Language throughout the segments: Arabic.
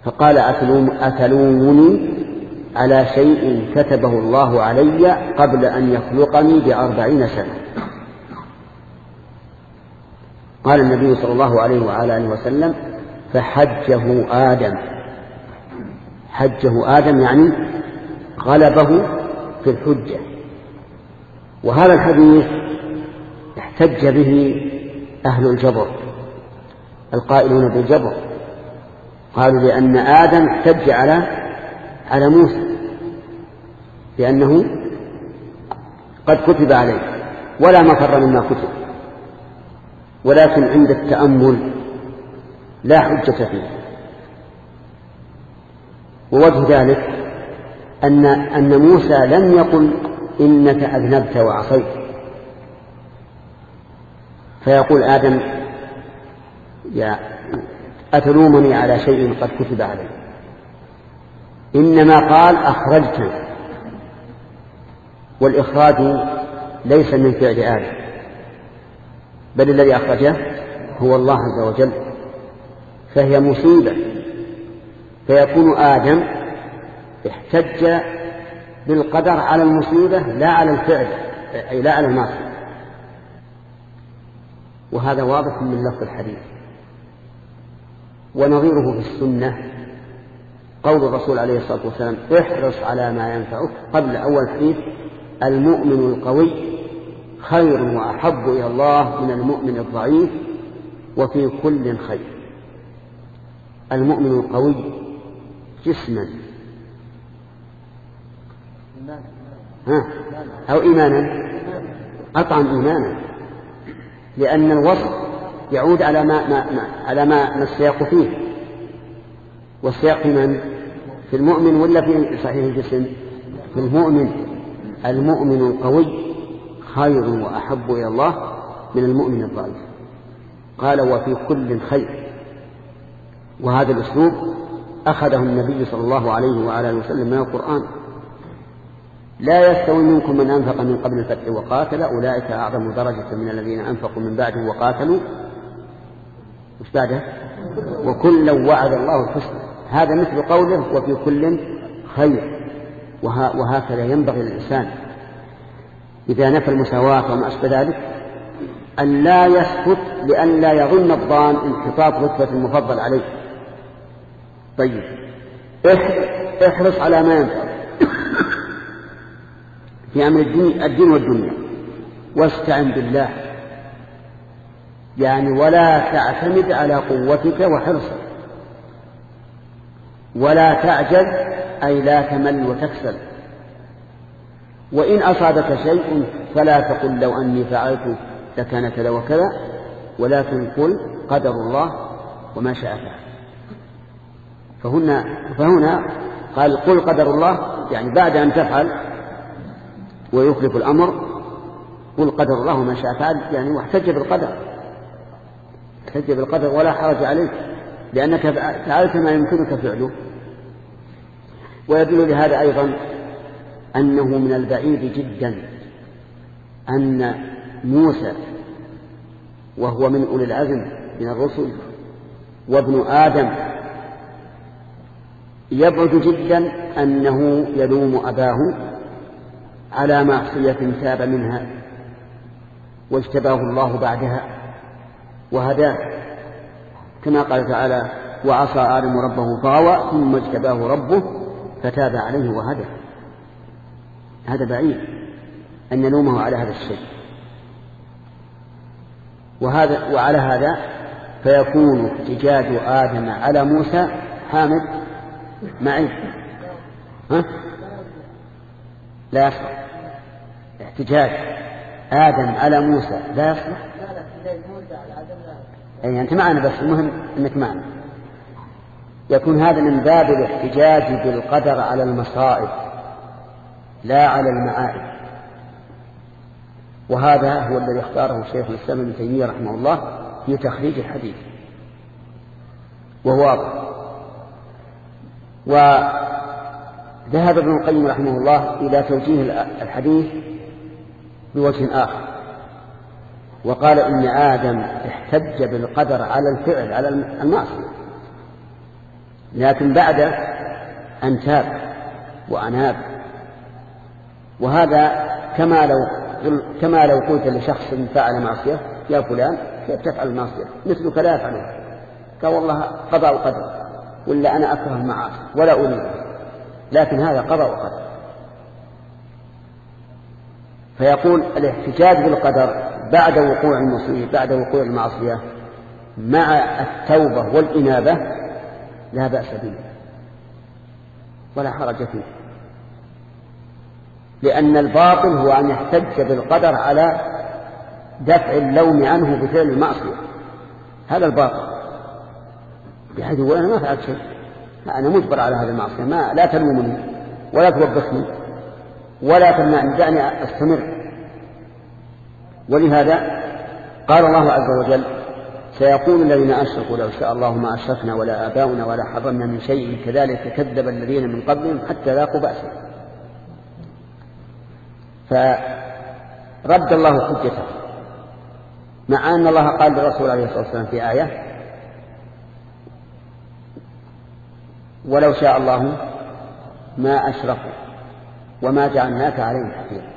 فقال أتلومني على شيء كتبه الله علي قبل أن يخلقني ب40 سنة. قال النبي صلى الله عليه وعلى آله وسلم فحجه آدم. حجه آدم يعني غلبه في الحجة. وهذا الحديث احتج به أهل الجبر القائلون بالجبر، قالوا لأن آدم احتج على موسى لأنه قد كتب عليه ولا مفر مما كتب، ولكن عند التأمل لا حجة فيه. ووجه ذلك أن موسى لم يقل إنك أذنبت وعصيت فيقول آدم يا أتلومني على شيء قد كتب علي، إنما قال أخرجتني، والإخراج ليس من فعل آدم بل الذي أخرجه هو الله عز وجل، فهي مصيبة. فيكون آدم احتج بالقدر على المصيبة لا على الفعل، أي لا على المعصية. وهذا واضح من لفظ الحديث. ونظيره في السنة قول الرسول عليه الصلاة والسلام احرص على ما ينفعك قبل أول حديث المؤمن القوي خير وأحب إلى الله من المؤمن الضعيف وفي كل خير. المؤمن القوي جسما أو إيمانا، قطعا إيمانا، لأن الوصف يعود على ما السياق فيه، والسياق في من؟ في المؤمن ولا في صحيح الجسم؟ في المؤمن. المؤمن القوي خير وأحب إلى الله من المؤمن الضعيف. قال وفي كل خير. وهذا الأسلوب أخذه النبي صلى الله عليه وعلى آله وسلم من القرآن. لا يستوي منكم من أنفق من قبل الفتح وقاتل أولئك أعظم درجة من الذين أنفقوا من بعده وقاتلوا مش بعده وكلا وعد الله الحسنى. هذا مثل قوله وفي كل خير. وهكذا ينبغي للإنسان إذا نفى المساواة وما أشبه ذلك أن لا يسكت لأن لا يظن الظان انحطاط رتبة المفضل عليه. طيب احرص على ما ينفع في أمر الدين والدنيا واستعن بالله، يعني ولا تعتمد على قوتك وحرصك، ولا تعجل أي لا تمل وتكسل. وإن أصابك شيء فلا تقل لو أني فعلت لكان كذا وكذا، ولكن قل قدر الله وما شاء فعل. فهنا قال قل قدر الله، يعني بعد أن تفعل ويخلف الأمر قل قدر الله وما شاء فعل، يعني واحتج بالقدر، احتج بالقدر ولا حرج عليك لأنك فعلت ما يمكنك فعله. ويدل لهذا أيضا أنه من البعيد جدا أن موسى وهو من أولي العزم من الرسل وابن آدم يبعد جدا أنه يلوم أباه على معصية تاب منها واجتباه الله بعدها وهداه، كما قال تعالى وعصى آدم ربه فغوى ثم اجتباه ربه فتاب عليه وهدى. هذا بعيد أن نلومه على هذا الشيء. وعلى هذا فيكون احتجاج آدم على موسى حامد معي لا يصلح. احتجاج آدم على موسى لا يصلح. أي أنت معنا بس المهم أنك معنا. يكون هذا من باب الاحتجاج بالقدر على المصائب لا على المعائب. وهذا هو الذي اختاره الشيخ الإسلام ابن تيمية رحمه الله في تخريج الحديث، وهو واضح. وذهب ابن القيم رحمه الله إلى توجيه الحديث بوجه آخر، وقال إن آدم احتج بالقدر على الفعل على المعصية، لكن بعد أن تاب وأناب. وهذا كما لو قلت لشخص فعل معصية: يا فلان كيف تفعل المعصية؟ مثلك لا يفعله. قال: والله قضاء وقدر، ولا أنا أكره المعاصي ولا أريده، لكن هذا قضاء وقدر. فيقول الاحتجاج بالقدر بعد وقوع المصيبة، بعد وقوع المعصية، مع التوبة والإنابة لا بأس به ولا حرج فيه، لأن الباطل هو أن يحتج بالقدر على دفع اللوم عنه بفعل المعصية. هذا الباطل، بحيث يقول: أنا ما فعلت شيء، أنا مجبر على هذه المعصية، لا تلومني ولا توبخني ولا تمنعني، دعني أستمر. ولهذا قال الله عز وجل: سيقول الذين أشركوا لو شاء الله ما أشركنا ولا آباؤنا ولا حرمنا من شيء كذلك كذب الذين من قبلهم حتى ذاقوا بأسا. فرد الله حجته، مع أن الله قال للرسول عليه الصلاة والسلام في آية: ولو شاء الله ما أشركوا وما جعلناك عليهم حفيظا.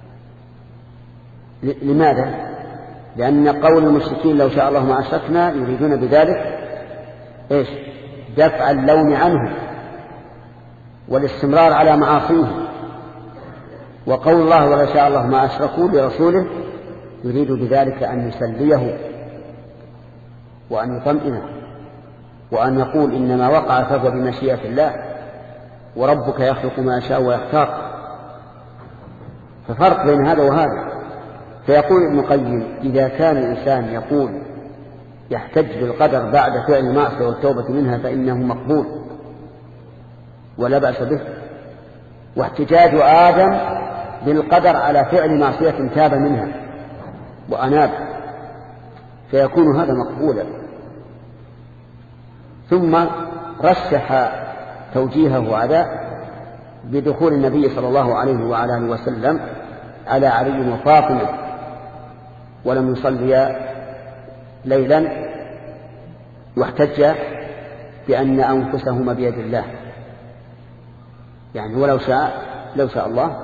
لماذا؟ لأن قول المشركين لو شاء الله ما أشركنا يريدون بذلك إيش؟ دفع اللوم عنه والاستمرار على معاصيه. وقول الله ولو شاء الله ما أشركوا لرسوله يريد بذلك أن يسليه وأن يطمئنه وأن يقول: إنما وقع فهو بمشيئة الله وربك يخلق ما يشاء ويختار. ففرق بين هذا وهذا. فيقول ابن القيم: إذا كان الإنسان يقول يحتج بالقدر بعد فعل المعصية والتوبة منها فإنه مقبول ولا بأس به. واحتجاج آدم بالقدر على فعل معصية تاب منها وأناب، فيكون هذا مقبولا. ثم رشح توجيهه على بدخول النبي صلى الله عليه وعلى آله وسلم على علي وفاطمة ولم يصلي ليلا، واحتج بأن أنفسهما بيد الله، يعني ولو شاء الله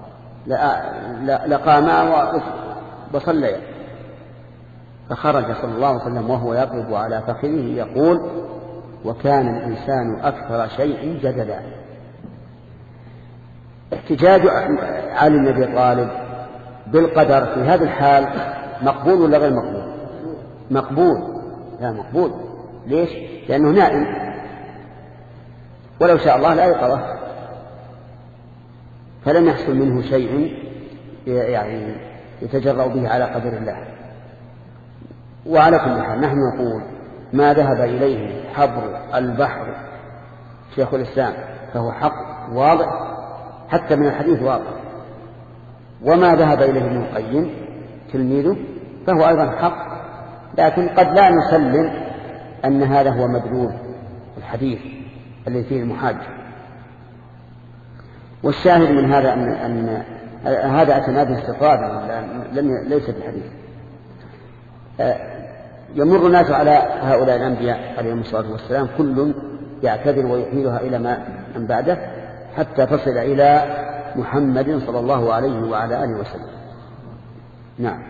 لقاما وصليا. فخرج صلى الله عليه وسلم وهو يضرب على فخذه يقول: وكان الإنسان أكثر شيء جدلا. احتجاج علي بن أبي طالب بالقدر في هذه الحال مقبول ولا غير مقبول؟ مقبول. لا، مقبول. ليش؟ لأنه نائم، ولو شاء الله لا يقظه، فلم يحصل منه شيء يعني يتجرأ به على قدر الله. وعلى كل حال نحن نقول: ما ذهب إليه حبر البحر شيخ الإسلام فهو حق واضح، حتى من الحديث واضح. وما ذهب إليه ابن القيم تلميذه فهو أيضا حق، لكن قد لا نسلم أن هذا هو مدلول الحديث الذي فيه المحاجة. والشاهد من هذا أن هذا اعتماد استطراد ليس بالحديث. يمر الناس على هؤلاء الأنبياء عليهم الصلاة والسلام كل يعتذر ويحيلها إلى ما من بعده حتى تصل إلى محمد صلى الله عليه وعلى آله وسلم. نعم.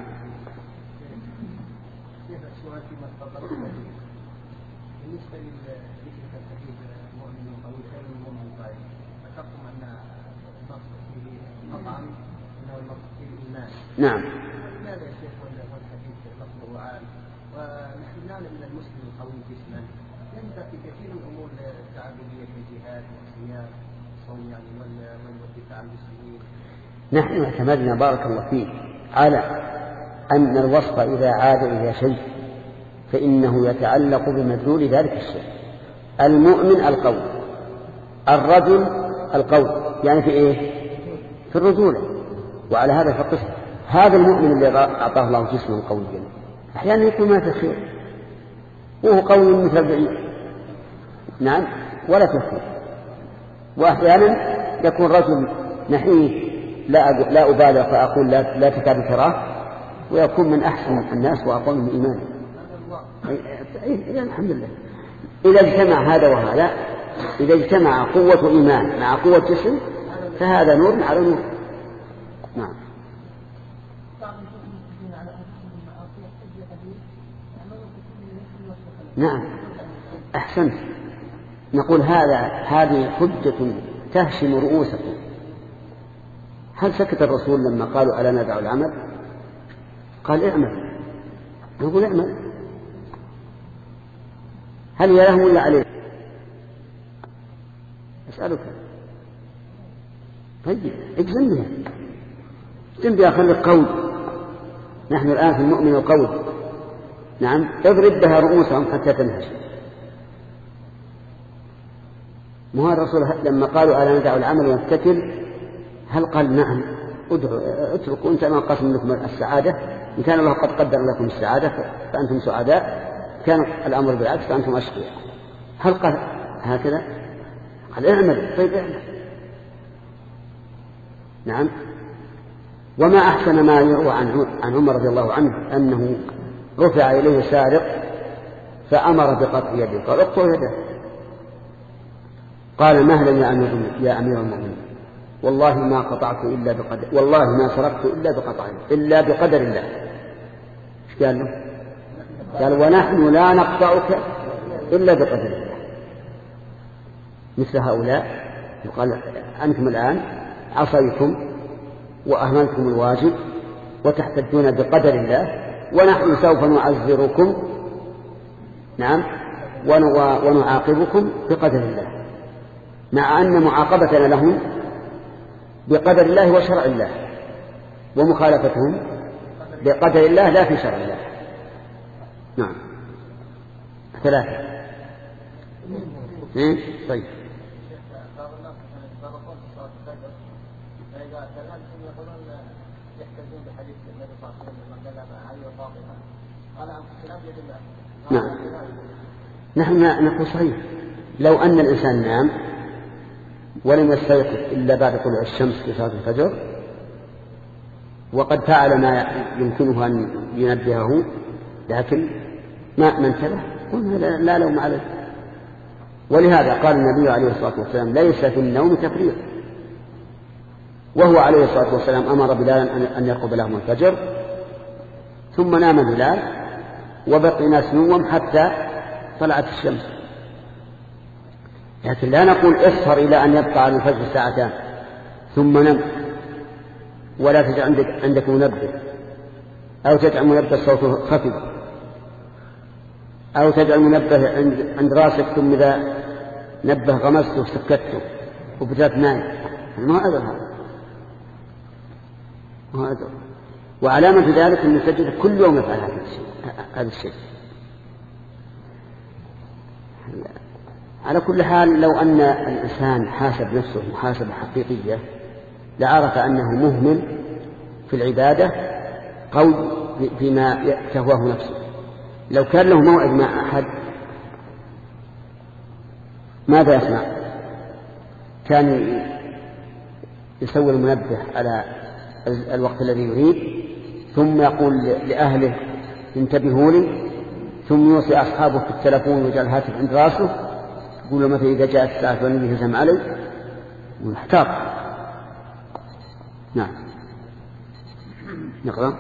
نعم. ماذا يا شيخ والحديث لفظه عام، ونحن نعلم ان المسلم القوي جسما ينبغي في كثير من الامور التعبديه كالجهاد والصيام والصوم يعني والدفاع عن المسلمين. نحن اعتمدنا بارك الله فيك على أن الوصف إذا عاد إلى شيء فإنه يتعلق بمدلول ذلك الشيء. المؤمن القوي، الرجل القوي، يعني في إيه؟ في الرجولة. وعلى هذا فقس هذا المؤمن الذي أعطاه الله جسما قويا أحيانا يكون ما في خير وهو قوي مثل البعيد، نعم، ولا تخير. وأحيانا يكون رجل نحيف لا أبالغ فأقول لا تكاد تراه، ويكون من أحسن الناس وأقوم بإيمانه. الحمد لله. إذا اجتمع هذا وهذا إذا اجتمع قوة إيمان مع قوة جسم فهذا نور على نور. نعم. نعم أحسنت. نقول هذه حجة تهشم رؤوسكم. هل سكت الرسول لما قالوا ألا ندع العمل؟ قال اعمل. نقول اعمل. هل هي لهم ولا عليهم؟ أسألك. طيب اجزم بها، اجزم بها، خلق قول. نحن الآن في المؤمن القول. نعم اضرب بها رؤوسهم حتى تنهش. ما الرسول لما قالوا ألا ندع العمل ونتكل هل قال نعم اتركوا أنت ما قسم لكم السعادة؟ إن كان الله قد قدر لكم السعادة فأنتم سعداء، كان الأمر بالعكس فأنتم أشقياء. هل قال هكذا؟ قال اعمل. طيب اعمل. نعم. وما أحسن ما يروى عن عمر رضي الله عنه أنه رفع إليه سارق فأمر بقطع يده، قال اقطع يده. قال مهلا يا أمير المؤمنين، والله ما قطعت إلا بقدر، والله ما سرقت إلا بقدر الله. ايش قال له؟ قال ونحن لا نقطعك إلا بقدر الله. مثل هؤلاء يقال أنتم الآن عصيتم وأهملتم الواجب وتحتجون بقدر الله، ونحن سوف نعذركم. نعم. ونعاقبكم بقدر الله، مع أن معاقبتنا لهم بقدر الله وشرع الله، ومخالفتهم بقدر الله لا في شرع الله. نعم. 3. طيب. نعم. نحن نقول صحيح. لو أن الإنسان نام ولم يستيقظ إلا بعد طلوع الشمس في صلاة الفجر وقد فعل ما يمكنه أن ينبهه لكن ما انتبه، قلنا لا لوم عليه. ولهذا قال النبي عليه الصلاة والسلام ليس في النوم تفريط، وهو عليه الصلاة والسلام أمر بلالا أن يرقب لهم الفجر، ثم نام بلال وبقي ناس نوم حتى طلعت الشمس. لكن لا نقول اسهر إلى أن يبقى على الفجر ساعتان ثم نم، ولا تجعل عندك منبه، أو تجعل منبه صوته خفي، أو تجعل منبه عند راسك ثم إذا نبه غمسته وسكته وبدأت نايم. ما أدر هذا. وعلامة ذلك أن السجد كل يوم يفعل هذا الشيء. على كل حال لو أن الإنسان حاسب نفسه محاسبة حقيقية لعرف أنه مهمل في العبادة قوي فيما تهواه نفسه. لو كان له موعد مع أحد ماذا يصنع؟ كان يسوي المنبه على الوقت الذي يريد، ثم يقول لأهله انتبهوا لي، ثم يوصي أصحابه في التلفون ويجعل الهاتف عند راسه، يقول له مثلا إذا جاءت الساعة فلن يهزم علي ونحتاط. نعم. نقرأ.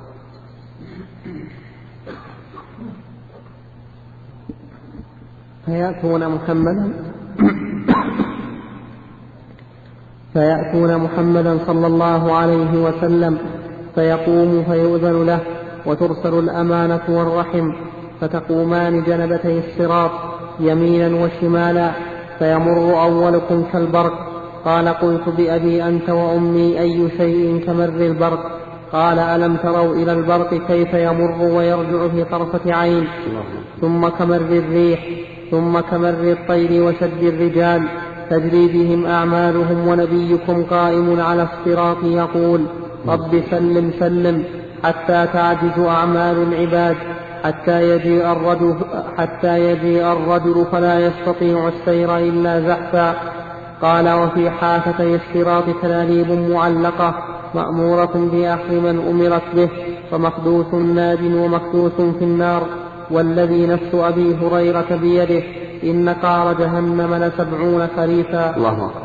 فيأتون محمدا صلى الله عليه وسلم فيقوم فيؤذن له وترسل الأمانة والرحم، فتقومان جنبتي الصراط يمينا وشمالا، فيمر أولكم كالبرق. قال قلت بأبي أنت وأمي أي شيء كمر البرق؟ قال ألم تروا إلى البرق كيف يمر ويرجع في طرفة عين؟ ثم كمر الريح، ثم كمر الطير وشد الرجال تجري بهم أعمالهم، ونبيكم قائم على الصراط يقول رب سلم سلم، حتى تعجز أعمال العباد، حتى يجيء الرجل فلا يستطيع السير إلا زحفا. قال وفي حافتي الصراط كلاليب معلقة مأمورة بأخذ من أمرت به، فمخدوث ناد ومكدوث في النار، والذي نفس أبي هريرة بيده إن قار جهنم ل70 خريفا. الله أكبر.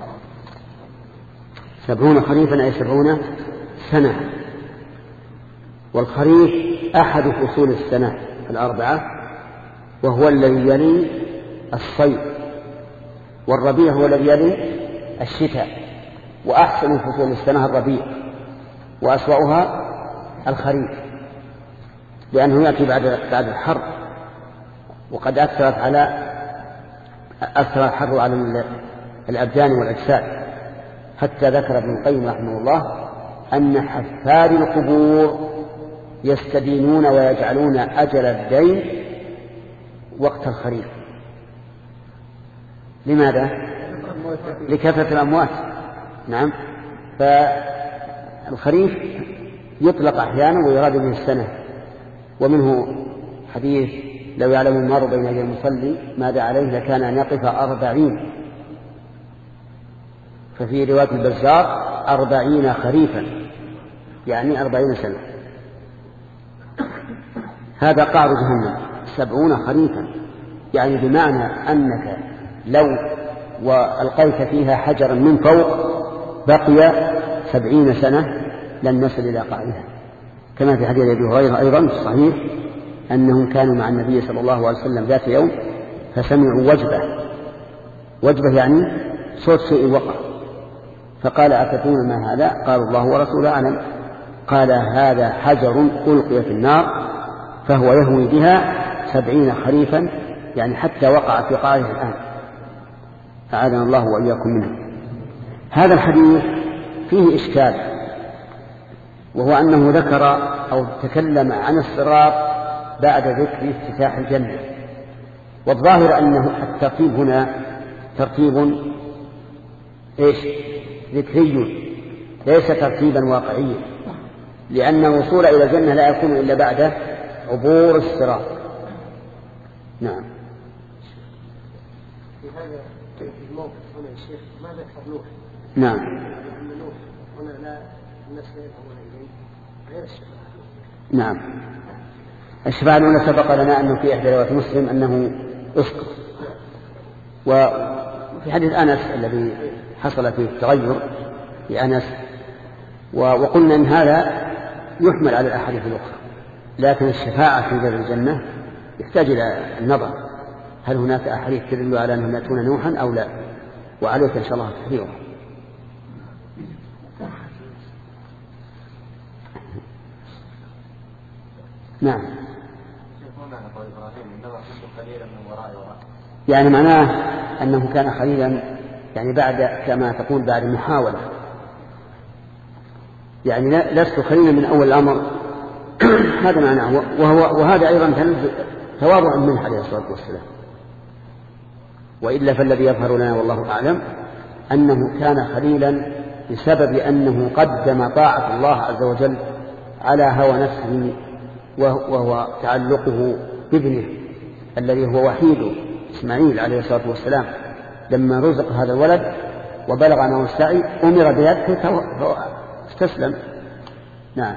70 خريفا أي 70 سنة. والخريف أحد فصول السنة 4، وهو الذي يلي الصيف، والربيع هو الذي يلي الشتاء. وأحسن فصول السنة الربيع، وأسوأها الخريف، لأنه يأتي بعد الحر، وقد أثر الحر على الأبدان والأجساد، حتى ذكر ابن القيم رحمه الله أن حفار القبور يستدينون ويجعلون أجل الدين وقت الخريف. لماذا؟ لكثرة الأموات. نعم. فالخريف يطلق أحيانا ويراد به السنة. ومنه حديث لو يعلم المرء بين يدي المصلي ماذا عليه لكان أن يقف 40. ففي رواية البزار 40 خريفا، يعني 40 سنة. هذا قعر جهنم 70 خريفا، يعني بمعنى أنك لو وألقيت فيها حجرا من فوق بقي 70 سنة لن نصل إلى قعرها، كما في حديث أبي هريرة أيضا في الصحيح أنهم كانوا مع النبي صلى الله عليه وسلم ذات يوم فسمعوا وجبة يعني صوت شيء وقع، فقال أتدرون ما هذا؟ قالوا الله ورسوله أعلم. قال هذا حجر ألقي في النار فهو يهوي بها 70 خريفا، يعني حتى وقع في قعره الآن، أعاذنا الله وإياكم منه. هذا الحديث فيه إشكال، وهو أنه ذكر أو تكلم عن الصراط بعد ذكر افتتاح الجنة، والظاهر أنه الترتيب هنا ترتيب ذكري ليس ترتيبا واقعيا، لأن الوصول إلى الجنة لا يكون إلا بعد عبور الصراط. نعم. في هذا الموقف هنا يا شيخ ما ذكر نوح. نعم. لأن نوح هنا لا الناس لا يذهبون إليه غير الشفاعة. نعم. الشفاعة الأولى سبق لنا أنه في إحدى روايات مسلم أنه أسقط، وفي حديث أنس الذي حصل فيه التغير في أنس، وقلنا أن هذا يحمل على الأحاديث الأخرى، لكن الشفاعة في باب الجنة يحتاج إلى النظر، هل هناك أحاديث تدل على أنهم يأتون نوحا أو لا، وعليك إن شاء الله تحريره. نعم. يعني معناه أنه كان خليلا، يعني بعد كما تقول بعد محاولة، يعني لست خليلا من أول الأمر. هذا معناه، وهذا أيضا تواضع منه عليه الصلاة والسلام. وإلا فالذي يظهر لنا والله أعلم أنه كان خليلا بسبب أنه قدم طاعة الله عز وجل على هوى نفسه، وهو تعلقه بابنه الذي هو وحيده إسماعيل عليه الصلاة والسلام. لما رزق هذا الولد وبلغ معه السعي أمر بذلك فاستسلم. نعم.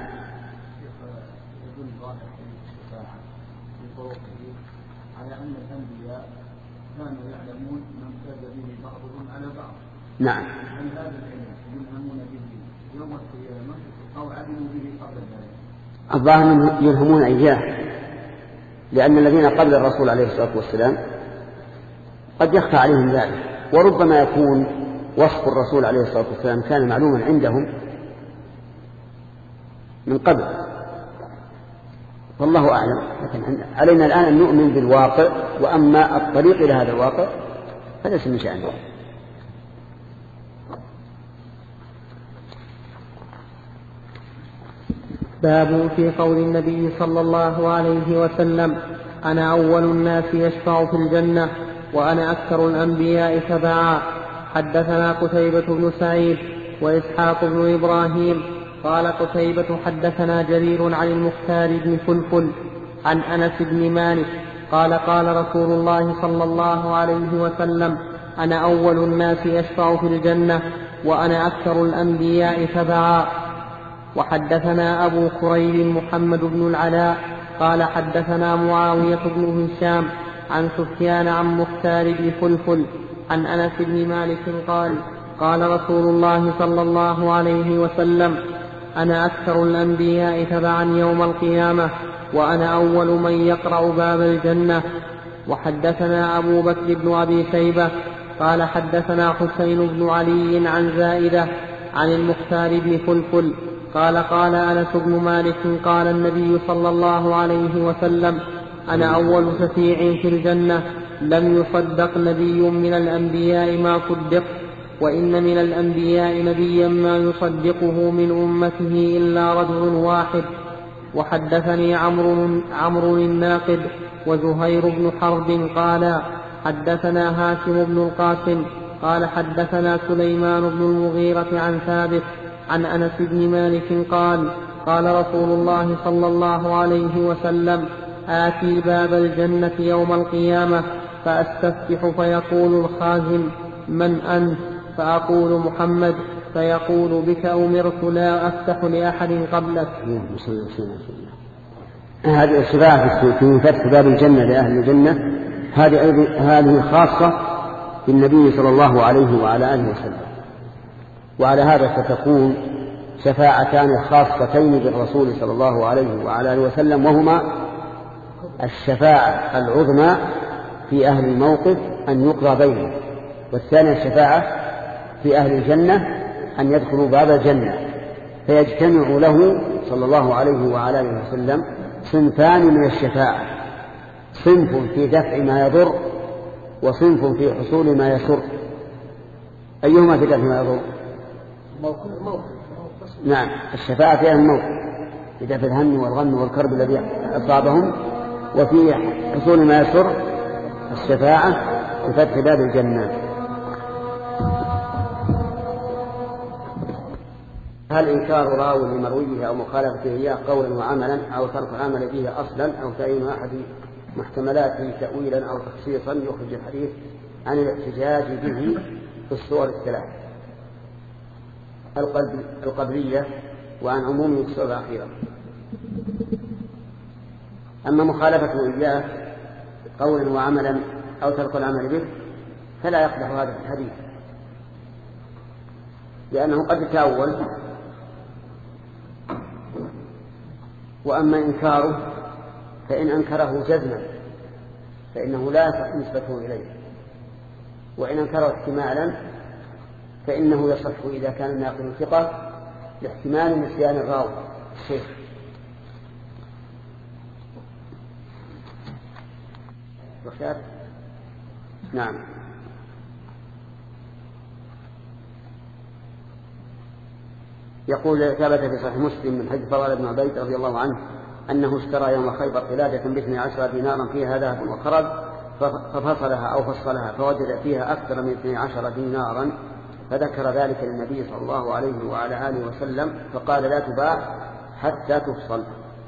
على أن الأنبياء كانوا يعلمون من كذب به بعضهم على بعض. نعم. هل هذا العلم يلهمون به يوم القيامة أو علموا به قبل ذلك؟ الظاهر يلهمون إياه، لأن الذين قبل الرسول عليه الصلاة والسلام قد يخفى عليهم ذلك، وربما يكون وصف الرسول عليه الصلاة والسلام كان معلوما عندهم من قبل، والله أعلم. لكن علينا الآن أن نؤمن بالواقع، وأما الطريق إلى هذا الواقع فليس من شأنه. باب في قول النبي صلى الله عليه وسلم أنا أول الناس يشفع في الجنة وأنا أكثر الأنبياء تبعا. حدثنا قتيبة بن سعيد وإسحاق بن إبراهيم قال قتيبة حدثنا جرير عن المختار بن فلفل عن أنس بن مالك قال قال رسول الله صلى الله عليه وسلم أنا أول الناس يشفع في الجنة وأنا أكثر الأنبياء تبعا. وحدثنا أبو كريب محمد بن العلاء قال حدثنا معاوية بن هشام عن سفيان عن مختار بن فلفل عن أنس بن مالك قال قال رسول الله صلى الله عليه وسلم أنا أكثر الأنبياء تبعا يوم القيامة وأنا أول من يقرأ باب الجنة. وحدثنا أبو بكر بن أبي شيبة قال حدثنا حسين بن علي عن زائدة عن المختار بن فلفل قال قال أنس بن مالك قال النبي صلى الله عليه وسلم أنا أول شفيع في الجنة لم يصدق نبي من الأنبياء ما صدق وإن من الأنبياء نبيا ما يصدقه من أمته إلا رجل واحد. وحدثني عمرو الناقد وزهير بن حرب قال حدثنا هاشم بن القاسم قال حدثنا سليمان بن المغيرة عن ثابت عن أنس بن مالك قال قال رسول الله صلى الله عليه وسلم آتي باب الجنة يوم القيامة فأستفتح فيقول الخازن من أنت؟ فأقول محمد فيقول بك أمرت لا أفتح لأحد قبلك. هذه الشفاعة في فتح باب الجنة لأهل الجنة هذه خاصة بالنبي صلى الله عليه وعلى آله وسلم. وعلى هذا ستكون شفاعتان خاصتين بالرسول صلى الله عليه وعلى آله وسلم، وهما الشفاعة العظمى في أهل الموقف أن يقضى بينهم، والثانية الشفاعة في أهل الجنة أن يدخلوا باب الجنة، فيجتمع له صلى الله عليه وعلى آله وسلم صنفان من الشفاعة، صنف في دفع ما يضر وصنف في حصول ما يسر. أيهما في دفع ما يضر؟ نعم، الشفاعة في أهل الموت في دفع الهم والغم والكرب الذي أصابهم، وفي حصول ما يسر الشفاعة في فتح باب الجنة. هل إنكار راو لمرويه أو مخالفته إياه قولا وعملا أو ترك العمل به أصلا أو تعيين أحد محتملاته تأويلا أو تخصيصا يخرج الحديث عن الاحتجاج به في الصور الثلاث القبلية وعن عموم الصور الأخيرة؟ أما مخالفته إياه قولا وعملا أو ترك العمل به فلا يقدح هذا الحديث، لأنه قد يتأول. وأما إنكاره فإن أنكره جزما فإنه لا يصح نسبته إليه، وإن أنكره احتمالا فإنه يصح إذا كان الناقل ثقة لاحتمال نسيان الراوي الشيخ. نعم. يقول ثبت في صحيح مسلم من حديث فضال بن عبيد رضي الله عنه أنه اشترى يوم خيبر قلادة ب12 دينارا فيها ذهب وخرج ففصلها أو فصلها فوجد فيها أكثر من 12 دينارا، فذكر ذلك للنبي صلى الله عليه وعلى آله وسلم فقال لا تباع حتى تفصل.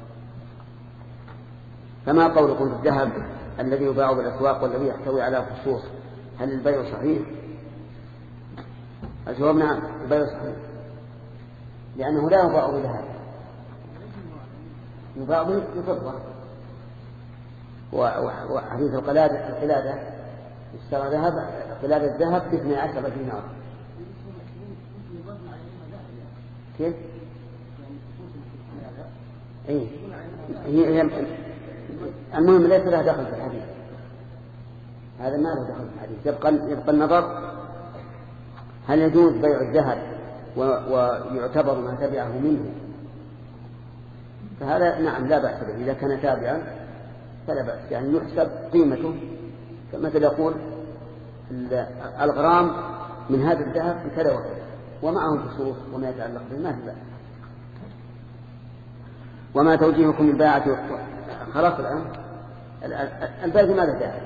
فما قولكم في الذهب الذي يباع بالأسواق والذي يحتوي على خصوص، هل البيع صحيح؟ الجواب نعم، البيع صحيح، لأنه لا يباع بذهب، يباع بفضة. وحديث القلادة اشترى قلادة الذهب ب12 دينار. كيف؟ هي المهم ليس له دخل في الحديث، هذا ما له دخل في الحديث. يبقى النظر هل يجوز بيع الذهب ويعتبر ما تبعه منه، فهذا نعم لا بأس به إذا كان تابعا فلا بأس، يعني يحسب قيمته. فمثل يقول الغرام من هذا الذهب بكذا وكذا ومعه الخصوص وما يتعلق به ما في بأس. وما توجيهكم من باعة خلاص الآن الباقي ماذا داعي؟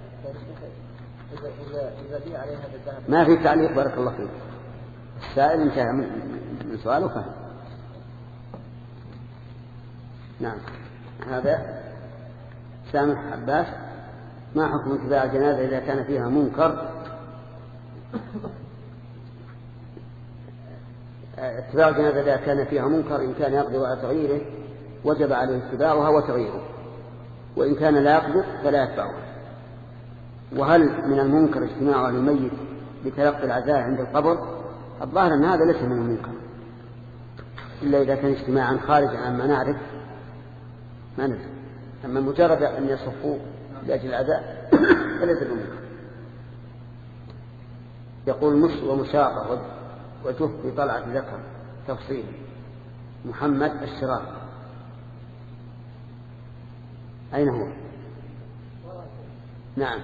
ما في تعليق بارك الله فيك. السائل انتهى من سؤاله فهم. نعم. هذا سامح عباس: ما حكم اتباع الجنازة إذا كان فيها منكر؟ اتباع الجنازة إذا كان فيها منكر إن كان يقدر على تغييره وجب عليه اتباعها وتغييره، وإن كان لا يقدر فلا يتبعه. وهل من المنكر اجتماع أهل الميت لتلقي العزاء عند القبر؟ الظاهر أن هذا ليس من المنكر، إلا إذا كان اجتماعا خارجا عما نعرف ما ندري. أما مجرد أن يصفوا لأجل العزاء فليس المنكر. يقول مش ومشاطة وجف بطلعة ذكر تفصيل محمد الشراق أين هو؟ نعم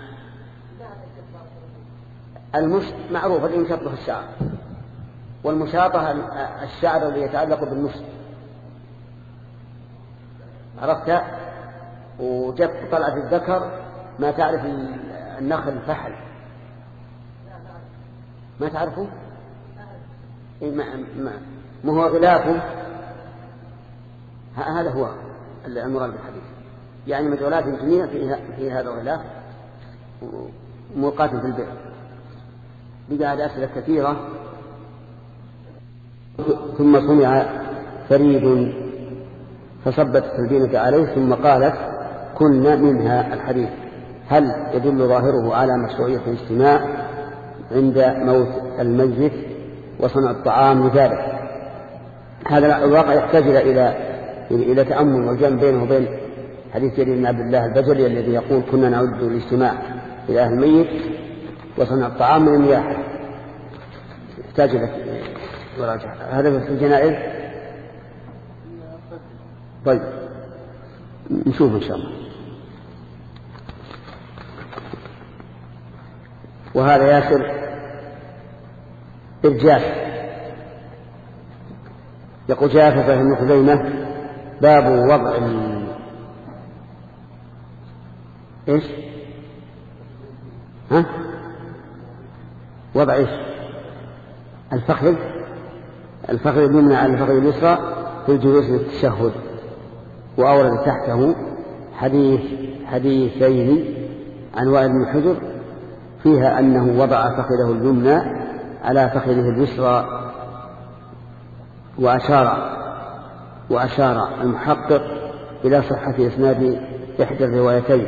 المشط معروف الذي يشطه الشعر، والمشاطة الشعر الذي يتعلق بالمشط عرفت. وجف طلعة الذكر ما تعرف النخل الفحل ما تعرفه؟ ما هو غلافه، هذا هو المراد بالحديث، يعني مجالات جميع في هذا الغلاف ملقاة في البئر. بقى أسئلة كثيرة. ثم صنع فريد فصبت السلبينة عليه ثم قالت كنا منها الحديث. هل يدل ظاهره على مشروعية الاجتماع عند موت الميت وصنع الطعام لذلك؟ هذا الواقع يحتاج إلى تأمل والجمع بينه وبين حديث جرير بن عبد الله البجلي الذي يقول كنا نعد الاجتماع إلى أهل الميت وصنع الطعام من المياه. يحتاج إلى مراجعة. هذا في الجنائز. طيب نشوف إن شاء الله. وهذا ياسر إرجاف يقول جاء في صحيح ابن خزيمة باب وضع إيش؟ ها؟ وضع إيش؟ الفخذ اليمنى على الفخذ اليسرى في الجلوس للتشهد. وأورد تحته حديثين عن وائل بن حجر فيها أنه وضع فخذه اليمنى على فخذه اليسرى، وأشار المحقق إلى صحة إسناد إحدى الروايتين،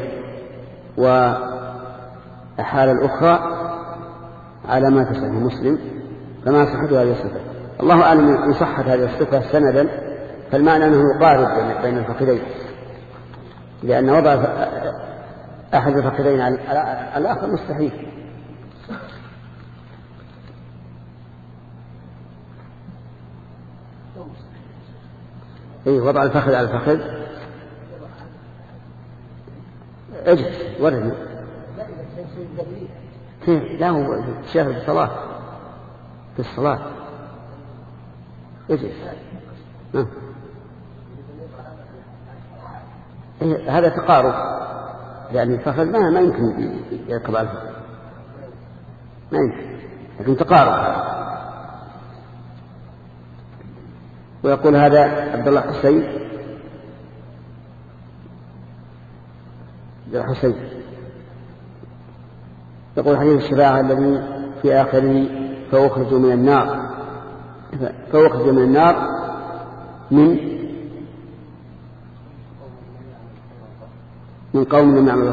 وأحال الأخرى على ما تصح مسلم فما صحت هذه الصفة. الله أعلم إن صحت هذه الصفة سندا، فالمعنى أنه يقارب بين الفخذين، لأن وضع أحد الفخذين على الآخر مستحيل. إيه وضع الفخذ على الفخذ اجلس ورني. لا هو شاهد في الصلاة اجلس. إيه هذا تقارب، لأن الفخذ ما يمكن يركب على الفخذ، ما يمكن، لكن تقارب. ويقول هذا عبد الله حسين يقول حديث الشفاعة الذي في آخره فأخرج من النار من قوم لم يعملوا.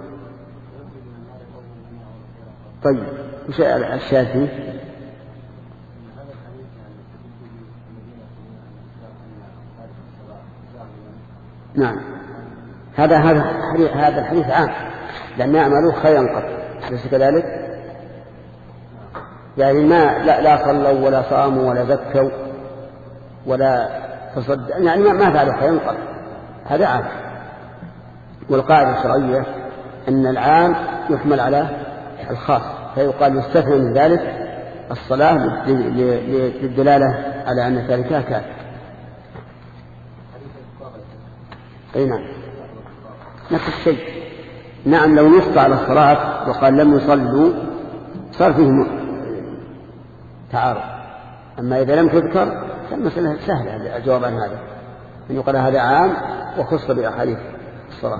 طيب وش الشاذ؟ نعم هذا الحديث عام، لأن يعملوا خيرا قط، ليس كذلك؟ يعني لا صلوا ولا صاموا ولا زكوا ولا تصدقوا، يعني ما فعلوا خيرا قط، هذا عام. والقاعدة الشرعية أن العام يحمل على الخاص، فيقال يستثنى من ذلك الصلاة للدلالة على أن تاركها كافر. أي نعم نفس الشيء. نعم لو نص على الصلاة وقال لم يصلوا صار فيه تعارض، أما إذا لم تذكر فالمسألة سهلة الجواب عن هذا، أن يقال هذا عام وخص بأحاديث الصلاة.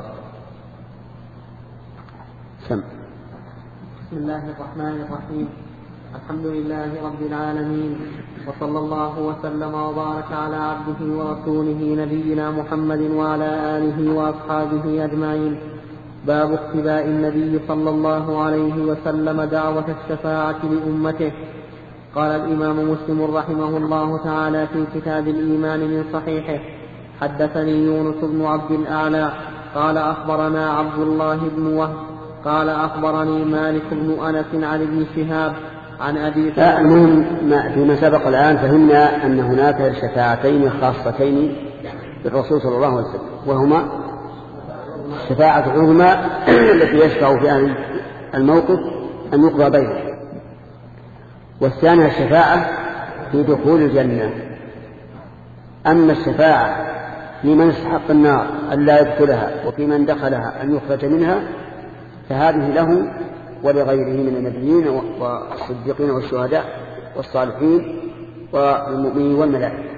بسم الله الرحمن الرحيم. الحمد لله رب العالمين، وصلى الله وسلم وبارك على عبده ورسوله نبينا محمد وعلى آله وأصحابه أجمعين. باب اقتباء النبي صلى الله عليه وسلم دعوة الشفاعة لأمته. قال الإمام مسلم رحمه الله تعالى في كتاب الإيمان من صحيحه: حدثني يونس بن عبد الأعلى قال أخبرنا عبد الله بن وهب قال أخبرني مالك بن أنس عن ابن شهاب عن أبي المهم فيما سبق الآن فهمنا أن هناك شفاعتين خاصتين بالرسول صلى الله عليه وسلم، وهما الشفاعة العظمى التي يشفع فيها الموقف أن يقضى بينه، والثانية الشفاعة في دخول الجنة. أما الشفاعة لمن استحق النار أن لا يدخلها وفي من دخلها أن يخرج منها فهذه له ولغيره من النبيين والصديقين والشهداء والصالحين والمؤمنين والملائكة.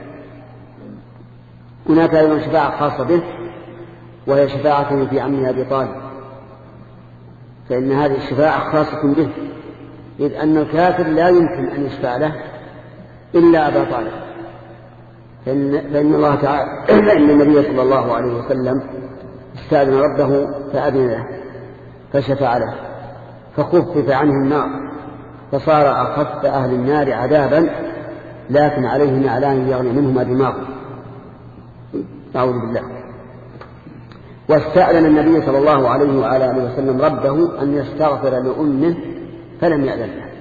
هناك أيضا شفاعة خاصة به وهي شفاعته في عمه أبي طالب، فإن هذه الشفاعة خاصة به، إذ أن الكافر لا يمكن أن يشفع له إلا أبا طالب، فإن الله تعالى فإن النبي صلى الله عليه وسلم استأذن ربه فأذن له فشفع له فخفف عنه النار فصار أخف أهل النار عذابا، لكن عليه نعلان يغني منهما دماغه. أعوذ بالله. واستأذن النبي صلى الله عليه وعلى آله وسلم ربه أن يستغفر لأمه فلم يأذن له.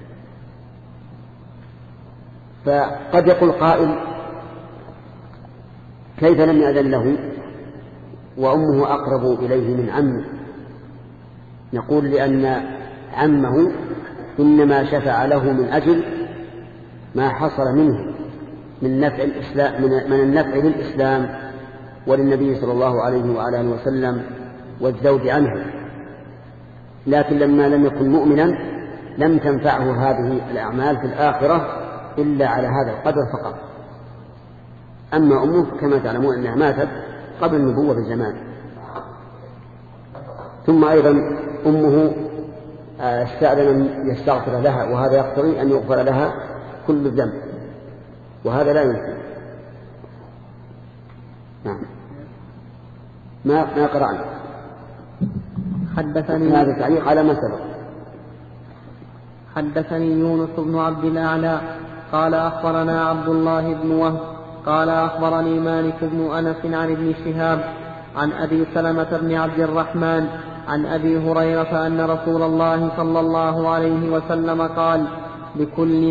فقد يقول قائل: كيف لم يأذن له وأمه أقرب إليه من عمه؟ نقول: لأن عمه إنما شفع له من أجل ما حصل منه من نفع الإسلام، من النفع للإسلام وللنبي صلى الله عليه وعلى آله وسلم والزوج عنه، لكن لما لم يكن مؤمنا لم تنفعه هذه الأعمال في الآخرة إلا على هذا القدر فقط. أما أمه كما تعلمون أنها ماتت قبل النبوة بزمان. ثم أيضا أمه استأذن أن يستغفر لها، وهذا يقتضي أن يغفر لها كل ذنب، وهذا لا يمكن. نعم. ما قرأنا. حدثني هذا التعليق على ما سبق. حدثني يونس بن عبد الأعلى قال أخبرنا عبد الله بن وهب قال أخبرني مالك بن أنس عن ابن شهاب عن أبي سلمة بن عبد الرحمن عن أبي هريرة أن رسول الله صلى الله عليه وسلم قال: لكل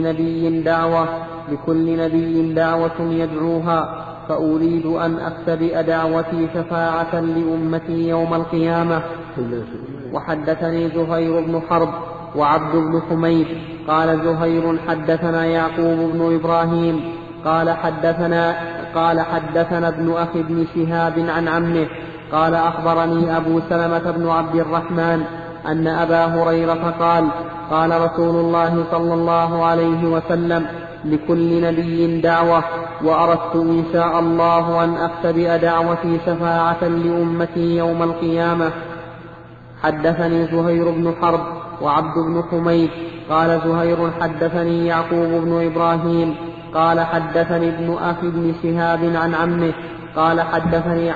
نبي دعوة يدعوها، فأريد أن أختبئ دعوتي شفاعة لأمتي يوم القيامة. وحدثني زهير بن حرب وعبد بن حميد قال زهير: حدثنا يعقوب بن إبراهيم قال حدثنا ابن أخي بن شهاب عن عمه قال: أخبرني أبو سلمة بن عبد الرحمن أن أبا هريرة قال: قال رسول الله صلى الله عليه وسلم: لكل نبي دعوة، وأردت إن شاء الله أن أختبئ دعوتي شفاعة لأمتي يوم القيامة. حدثني زهير بن حرب وعبد بن حميد قال زهير: حدثني يعقوب بن إبراهيم قال حدثني ابن أخي بن شهاب عن عمه قال: حدثني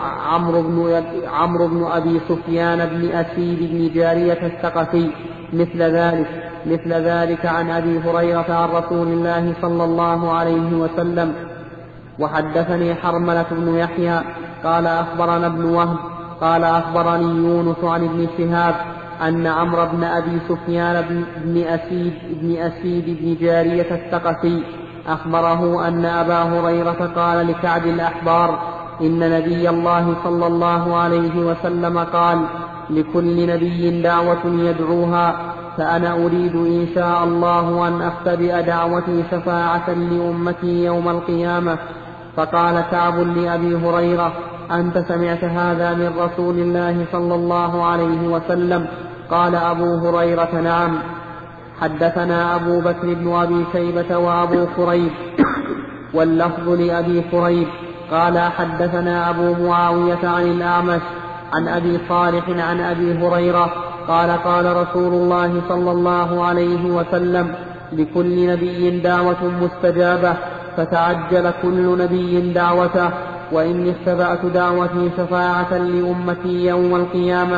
عمرو بن أبي سفيان بن أسيد بن جارية الثقفي مثل ذلك عن أبي هريرة عن رسول الله صلى الله عليه وسلم. وحدثني حرملة بن يحيى قال أخبرنا ابن وهب قال أخبرني يونس عن ابن شهاب أن عمرو بن أبي سفيان بن أسيد بن جارية الثقفي أخبره أن أبا هريرة قال لكعب الأحبار: إن نبي الله صلى الله عليه وسلم قال: لكل نبي دعوة يدعوها، فأنا أريد إن شاء الله أن أختبئ دعوتي شفاعة لأمتي يوم القيامة. فقال كعب لأبي هريرة: أنت سمعت هذا من رسول الله صلى الله عليه وسلم؟ قال أبو هريرة: نعم. حدثنا أبو بكر بن أبي شيبة وأبو كريب واللفظ لأبي كريب قال: حدثنا أبو معاوية عن الأعمش عن أبي صالح عن أبي هريرة قال: قال رسول الله صلى الله عليه وسلم: لكل نبي دعوة مستجابة، فتعجل كل نبي دعوته، وإني اختبأت دعوتي شفاعة لأمتي يوم القيامة،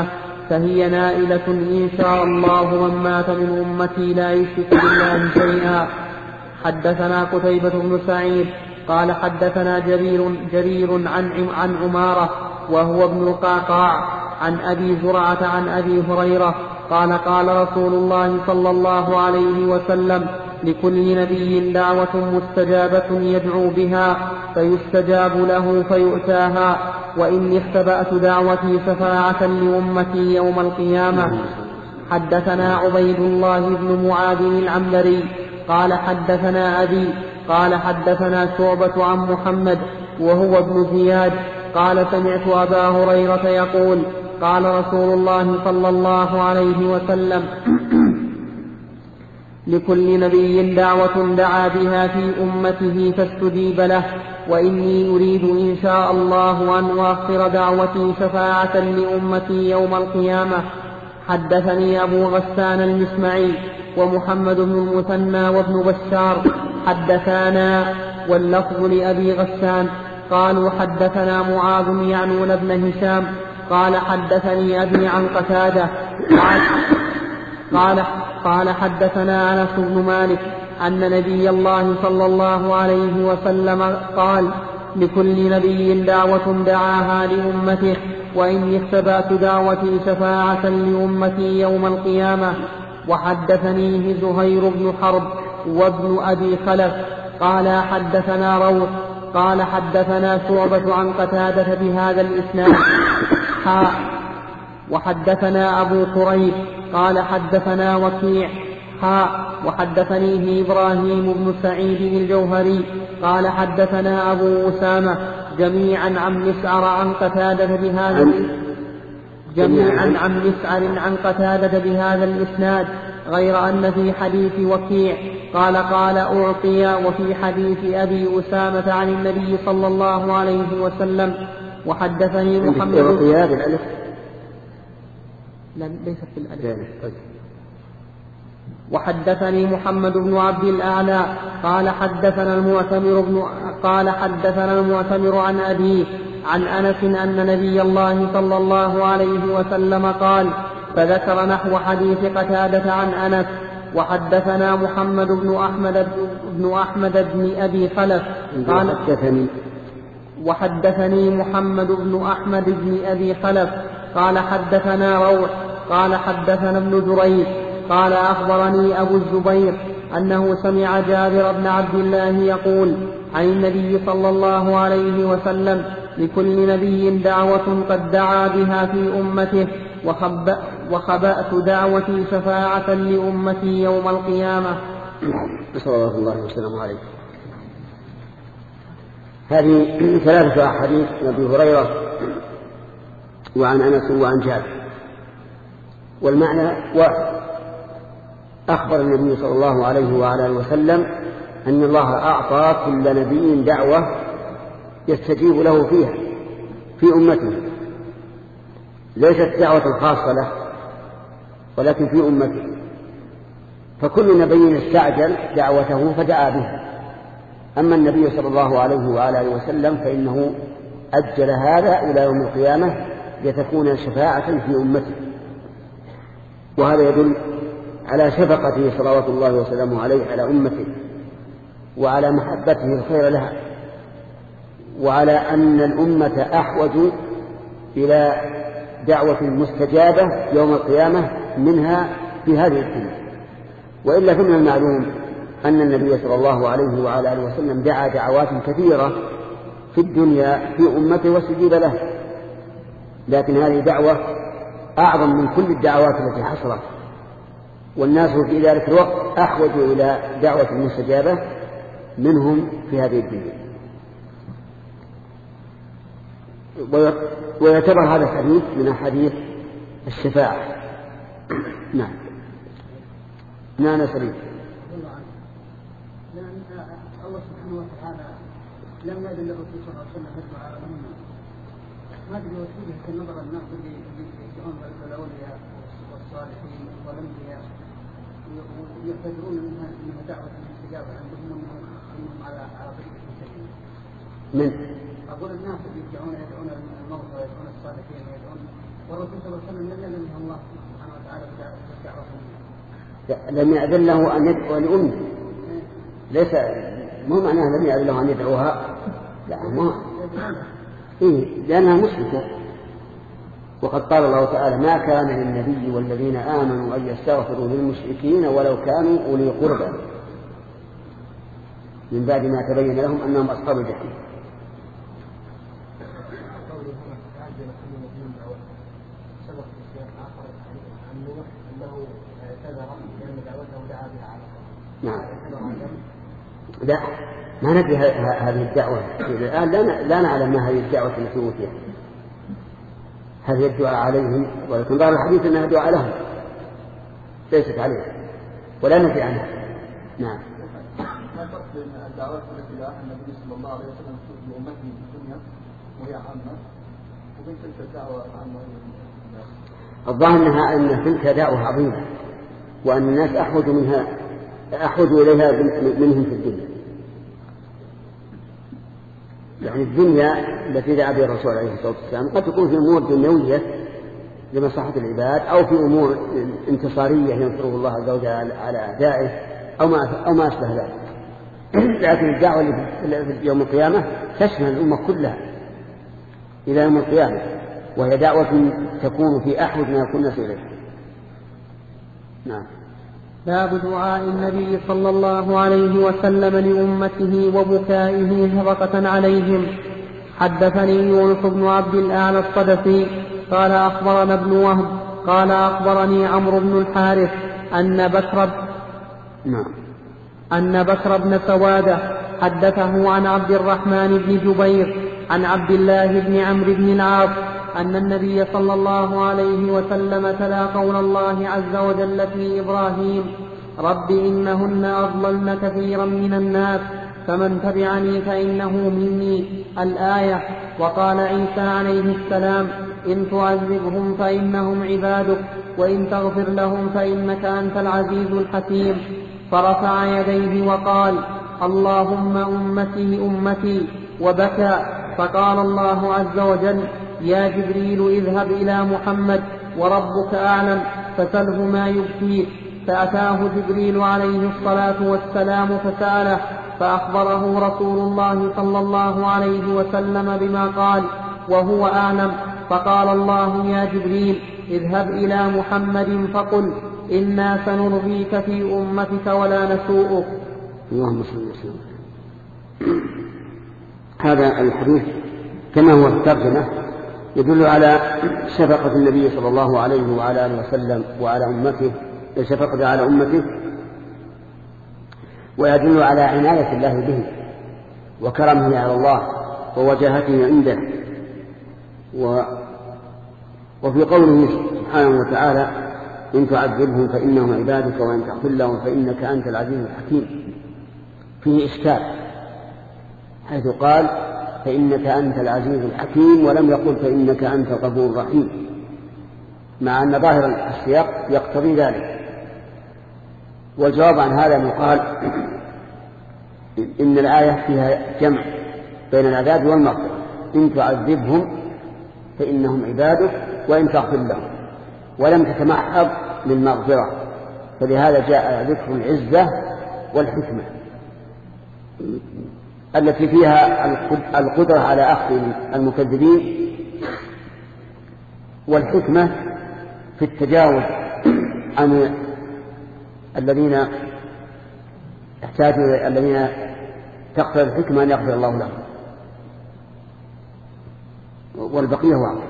فهي نائلة إن شاء الله من مات من أمتي لا يشرك بالله شيئا. حدثنا قتيبة بن سعيد قال حدثنا جرير عن عمارة وهو ابن القعقاع عن أبي زرعة عن أبي هريرة قال قال رسول الله صلى الله عليه وسلم لكل نبي دعوة مستجابة يدعو بها فيستجاب له فيؤتاها وإني اختبأت دعوتي شفاعة لأمتي يوم القيامة. حدثنا عبيد الله بن معاذ العنبري قال حدثنا أبي قال حدثنا شعبة عن محمد وهو ابن زياد قال سمعت أبا هريرة يقول قال رسول الله صلى الله عليه وسلم لكل نبي دعوة دعا بها في أمته فاستجيب له وإني أريد إن شاء الله أن أؤخر دعوتي شفاعة لأمتي يوم القيامة. حدثني أبو غسان المسمعي ومحمد بن المثنى وابن بشار حدثانا واللفظ لأبي غسان قالوا حدثنا معاذ يعنون ابن هشام قال حدثني أبي عن قتادة قال حدثنا أنس بن مالك أن نبي الله صلى الله عليه وسلم قال لكل نبي دعوة دعاها لأمته وإني اختبأت دعوتي شفاعة لأمتي يوم القيامة. وحدثنيه زهير بن حرب وابن أبي خلف قال حدثنا روح قال حدثنا شعبة عن قتادة بهذا الإسناد وحدثنا أبو قريب قال حدثنا وكيع وحدثنيه إبراهيم بن سعيد الجوهري قال حدثنا أبو أسامة جميعا عن مسعر عن قتادة بهذا الإسناد غير أن في حديث وكيع قال أعطي وفي حديث أبي أسامة عن النبي صلى الله عليه وسلم. وحدثني محمد ليست في الألف. وحدثني محمد بن عبد الأعلى قال حدثنا المعتمر عن أبيه عن أنس أن نبي الله صلى الله عليه وسلم قال فذكر نحو حديث قتادة عن أنس. وحدثنا محمد بن أحمد بن أبي خلف قال وحدثني محمد بن أحمد بن أبي خلف قال حدثنا روح قال حدثنا ابن جريج قال أخبرني أبو الزبير أنه سمع جابر بن عبد الله يقول عن النبي صلى الله عليه وسلم لكل نبي دعوة قد دعا بها في أمته وخبأت دعوتي شفاعة لأمتي يوم القيامة. صلى الله عليه وسلم عليه. هذه ثلاثة أحاديث عن أبي هريرة وعن أنس وعن جابر والمعنى واحد. أخبر النبي صلى الله عليه وعلى آله وسلم أن الله أعطى كل نبي دعوة يستجيب له فيها في أمته، ليست دعوة خاصة له ولكن في أمته، فكل نبي استعجل دعوته فدعا بها. أما النبي صلى الله عليه وعلى آله وسلم فإنه أجل هذا إلى يوم القيامة لتكون شفاعة في أمته، وهذا يدل على شفقته صلوات الله وسلامه عليه على أمته وعلى محبته الخير لها، وعلى أن الأمة أحوج إلى دعوة مستجابة يوم القيامة منها في هذه الدنيا. وإلا فمن المعلوم أن النبي صلى الله عليه وعلى آله وسلم دعا دعوات كثيرة في الدنيا في أمته واستجيب له، لكن هذه دعوة أعظم من كل الدعوات التي حصلت، والناس في ذلك الوقت أحوج إلى دعوة مستجابة منهم في هذه الدنيا. ويعتبر هذا الحديث من أحاديث الشفاعة. نعم. نعم سليم. الله سبحانه وتعالى لم يأذن له في صلى الله عليه وسلم يدعو ما أدري وسيله كنظر الناس اللي يدعون الأولياء والصالحين والأنبياء يعتبرون أنها دعوة الاستجابة عندهم أنهم على طريق المستقيم. من؟ أقول الناس اللي يدعون الموتى ويدعون الصالحين ويدعون والرسول صلى الله عليه وسلم لم يأذن الله سبحانه وتعالى لم يأذن له أن يدعو لأمه، ليس مو معناه لم يأذن له أن يدعوها، لا ما لأنها مشركة. وقد قال الله تعالى: ما كان للنبي والذين آمنوا أن يستغفروا للمشركين ولو كانوا أولي قربى من بعد ما تبين لهم أنهم أصحاب الجحيم. نعم. لا ما ندري هذه الدعوة الآن، لا نعلم ما هذه الدعوة التي أوتيت، هل هي الدعاء عليهم، ولكن ظاهر الحديث أنها دعاء لهم ليست عليهم ولا ندري عنها. نعم. ما فرق بين الدعوات التي دعاها النبي صلى الله عليه وسلم لأمته في الدنيا وهي عامة وبين تلك الدعوة عامة؟ الظاهر أن تلك دعوة عظيمة وأن الناس أحوجوا إليها منهم في الدنيا. يعني الدنيا التي دعا بها الرسول عليه الصلاة والسلام قد تكون في أمور دنيوية لمصلحة العباد، أو في أمور انتصارية ينصره الله عز وجل على أعدائه أو ما أشبه ذلك. لكن الدعوة اللي في يوم القيامة تشمل الأمة كلها إلى يوم القيامة، وهي دعوة تكون في أحوج ما يكون الناس إليه. نعم. باب دعاء النبي صلى الله عليه وسلم لأمته وبكائه شفقة عليهم. حدثني يونس بن عبد الأعلى الصدفي قال أخبرنا ابن وهب قال أخبرني عمرو بن الحارث أن بكر بن سوادة حدثه عن عبد الرحمن بن جبير عن عبد الله بن عمرو بن العاص أن النبي صلى الله عليه وسلم تلا قول الله عز وجل في إبراهيم: رب إنهن أضللن كثيرا من الناس فمن تبعني فإنه مني، الآية. وقال عيسى عليه السلام: إن تعذبهم فإنهم عبادك وإن تغفر لهم فإنك أنت العزيز الحكيم. فرفع يديه وقال: اللهم أمتي أمتي، وبكى. فقال الله عز وجل: يا جبريل اذهب إلى محمد وربك أعلم فسله ما يبكيه. فأتاه جبريل عليه الصلاة والسلام فسأله، فأخبره رسول الله صلى الله عليه وسلم بما قال وهو أعلم. فقال الله: يا جبريل اذهب إلى محمد فقل: إنا سنرضيك في أمتك ولا نسوءك. اللهم صل وسلم. هذا الحديث كما هو الترجمة يدل على شفقة النبي صلى الله عليه وعلى آله وسلم وعلى أمته، شفقة على أمته، ويدل على عناية الله به وكرمه على الله ووجاهته عنده. وفي قوله سبحانه وتعالى: إن تعذبهم فإنهم عبادك وإن تغفر لهم فإنك أنت العزيز الحكيم، فيه إشكال حيث قال: فإنك أنت العزيز الحكيم، ولم يقل فإنك أنت الغفور الرحيم، مع أن ظاهر السياق يقتضي ذلك. والجواب عن هذا أن يقال إن الآية فيها جمع بين العذاب والمغفرة: إن تعذبهم فإنهم عبادك وإن تغفر لهم، ولم تتمحض للمغفرة، فلهذا جاء ذكر العزة والحكمة التي فيها القدرة على أخذ المكذبين، والحكمة في التجاوز عن الذين يحتاجوا، الذين تقتضي الحكمة أن يغفر الله لهم، والبقية واضح.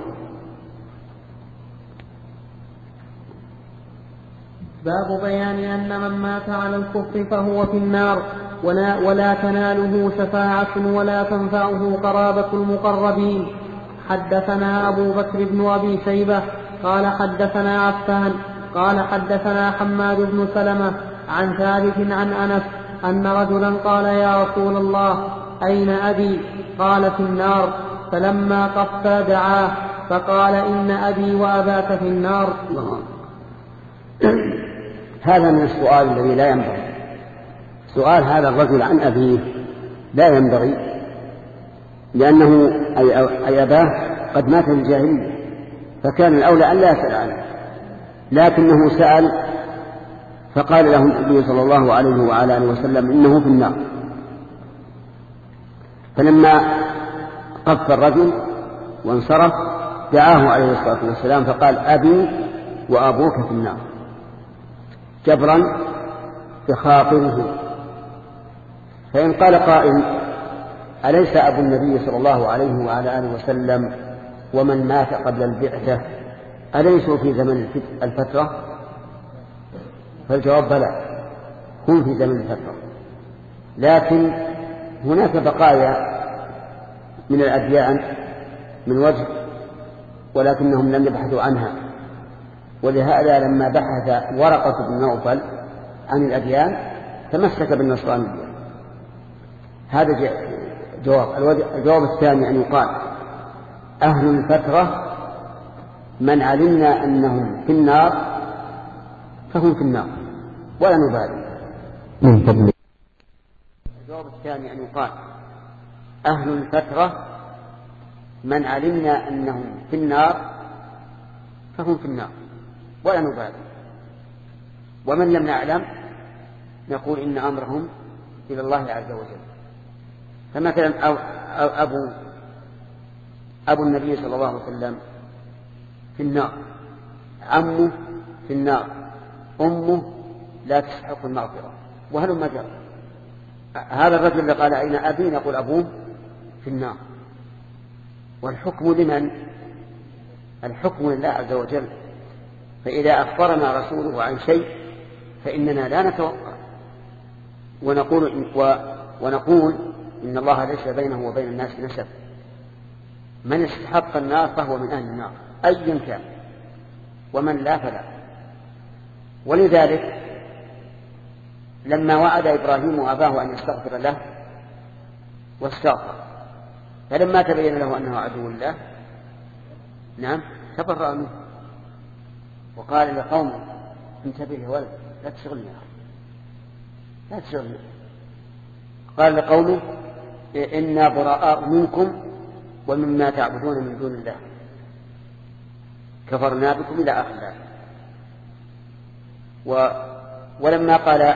باب بيان أن من مات على الكفر فهو في النار ولا تناله شفاعة ولا تنفعه قرابة المقربين. حدثنا أبو بكر بن أبي شيبة قال حدثنا عفان قال حدثنا حماد بن سلمة عن ثابت عن أنس أن رجلا قال: يا رسول الله أين أبي؟ قال: في النار. فلما قفى دعاه فقال: إن أبي وأباك في النار. هذا من السؤال الذي لا ينبغي. سؤال هذا الرجل عن أبيه لا ينبغي، لأنه أي أباه قد مات في الجاهلية فكان الأولى أن لا يسأل عنه، لكنه سأل فقال له النبي صلى الله عليه وعلى آله وسلم إنه في النار. فلما قف الرجل وانصرف دعاه عليه الصلاة والسلام فقال أبي وأبوك في النار جبرا بخاطره. فإن قال قائل أليس أبو النبي صلى الله عليه وعلى آله وسلم ومن مات قبل البعثة أليسوا في زمن الفترة؟ فالجواب بلى، هم في زمن الفترة، لكن هناك بقايا من الأديان من وجه ولكنهم لم يبحثوا عنها. ولهذا لما بحث ورقة بن نوفل عن الأديان تمسك بالنصرانية. هذا جواب. الجواب الثاني أن يقال أهل الفترة من علمنا أنهم في النار فهم في النار ولا نبالي. من فضل. الجواب الثاني أن يقال أهل الفترة من علمنا أنهم في النار فهم في النار ولا نبالي، ومن لم نعلم نقول إن أمرهم إلى الله عز وجل. فمثلا أبو النبي صلى الله عليه وسلم في النار، عمه في النار، أمه لا تستحق المغفرة، وهل ما جرى. هذا الرجل اللي قال أين أبي نقول أبوه في النار. والحكم لمن؟ الحكم لله عز وجل. فإذا أخبرنا رسوله عن شيء فإننا لا نتوقع ونقول إن الله ليس بينه وبين الناس نسب، من استحق النار فهو من أهل النار أيا كان، ومن لا فلا. ولذلك لما وعد إبراهيم أباه أن يستغفر له واستغفر، فلما تبين له أنه عدو الله تبرأ منه وقال لقومه انتبه يا ولد لا تشغلني. قال لقومه إنا براء منكم ومما تعبدون من دون الله كفرنا بكم إلى آخر الآية. ولما قال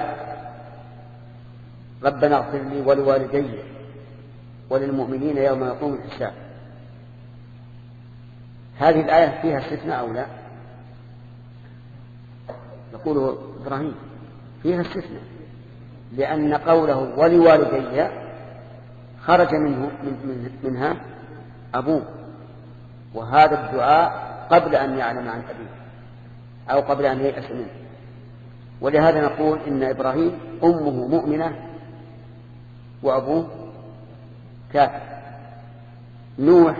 ربنا اغفر لي ولوالدي وللمؤمنين يوم يقوم الحساب، هذه الآية فيها استثناء أو لا؟ يقوله إبراهيم فيها استثناء، لأن قوله ولوالدي خرج منها أبوه، وهذا الدعاء قبل أن يعلم عن أبيه أو قبل أن ييأس منه. ولهذا نقول إن إبراهيم أمه مؤمنة وأبوه كافر. نوح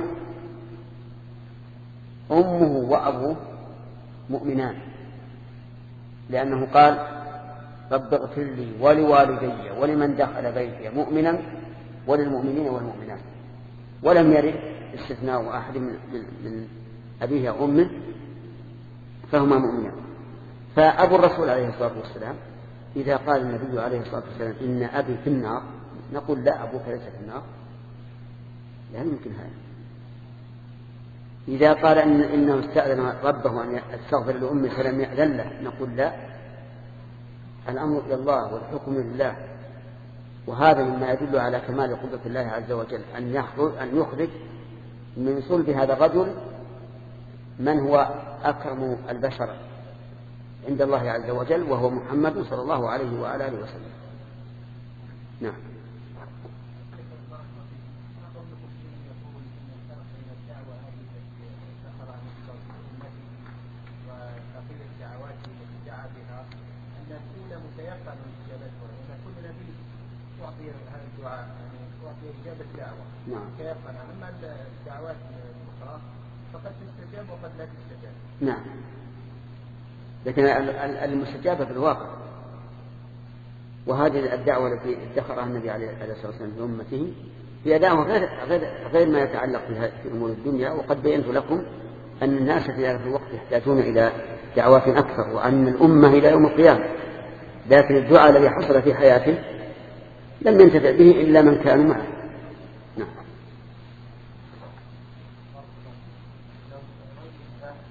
أمه وأبوه مؤمنان، لأنه قال رب اغفر لي ولوالدي ولمن دخل بيتي مؤمنا وللمؤمنين والمؤمنات، ولم يرد استثناء أحد من أبيه وأمه فهما مؤمنان. فأبو الرسول عليه الصلاة والسلام إذا قال النبي عليه الصلاة والسلام إن أبي في النار نقول لا أبوك ليس في النار، لا يمكن هذا. إذا قال إنه استأذن ربه أن يستغفر لأمه فلم يأذن له نقول لا، الأمر إلى الله والحكم لله. وهذا مما يدل على كمال قدرة الله عز وجل أن يخرج من صلب هذا الرجل من هو أكرم البشر عند الله عز وجل، وهو محمد صلى الله عليه وعلى آله وسلم. نعم. نعم. كيقن أما الدعوات الأخرى فقد تستجاب وقد لا تستجاب. نعم. لكن المستجابة في الواقع. وهذه الدعوة التي ادخرها النبي عليه الصلاة والسلام لأمته هي دعوة غير ما يتعلق في أمور الدنيا. وقد بينت لكم أن الناس في هذا الوقت يحتاجون إلى دعوات أكثر، وأن الأمة إلى يوم القيامة. لكن الدعاء الذي حصل في حياته لم ينتفع به إلا من كانوا معه. نعم.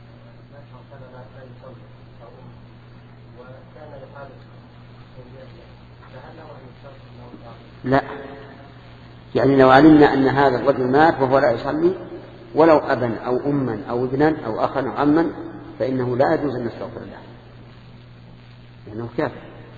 لا، يعني لو علمنا أن هذا الرجل مات وهو لا يصلي ولو أبا أو أما أو ابنا أو أخا أو عما فإنه لا يجوز أن نستغفر له لأنه كافر.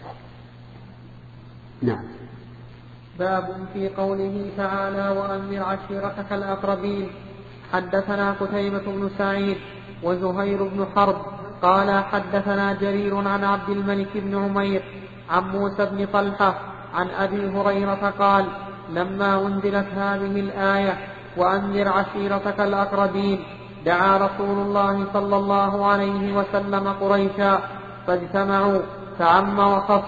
نعم. باب في قوله تعالى وأنذر عشيرتك الأقربين. حدثنا قتيبة بن سعيد وزهير بن حرب قال حدثنا جرير عن عبد الملك بن عمير عن موسى بن طلحة عن أبي هريرة قال لما أنزلت هذه الآية وأنذر عشيرتك الأقربين دعا رسول الله صلى الله عليه وسلم قريشا فاجتمعوا فعم وخص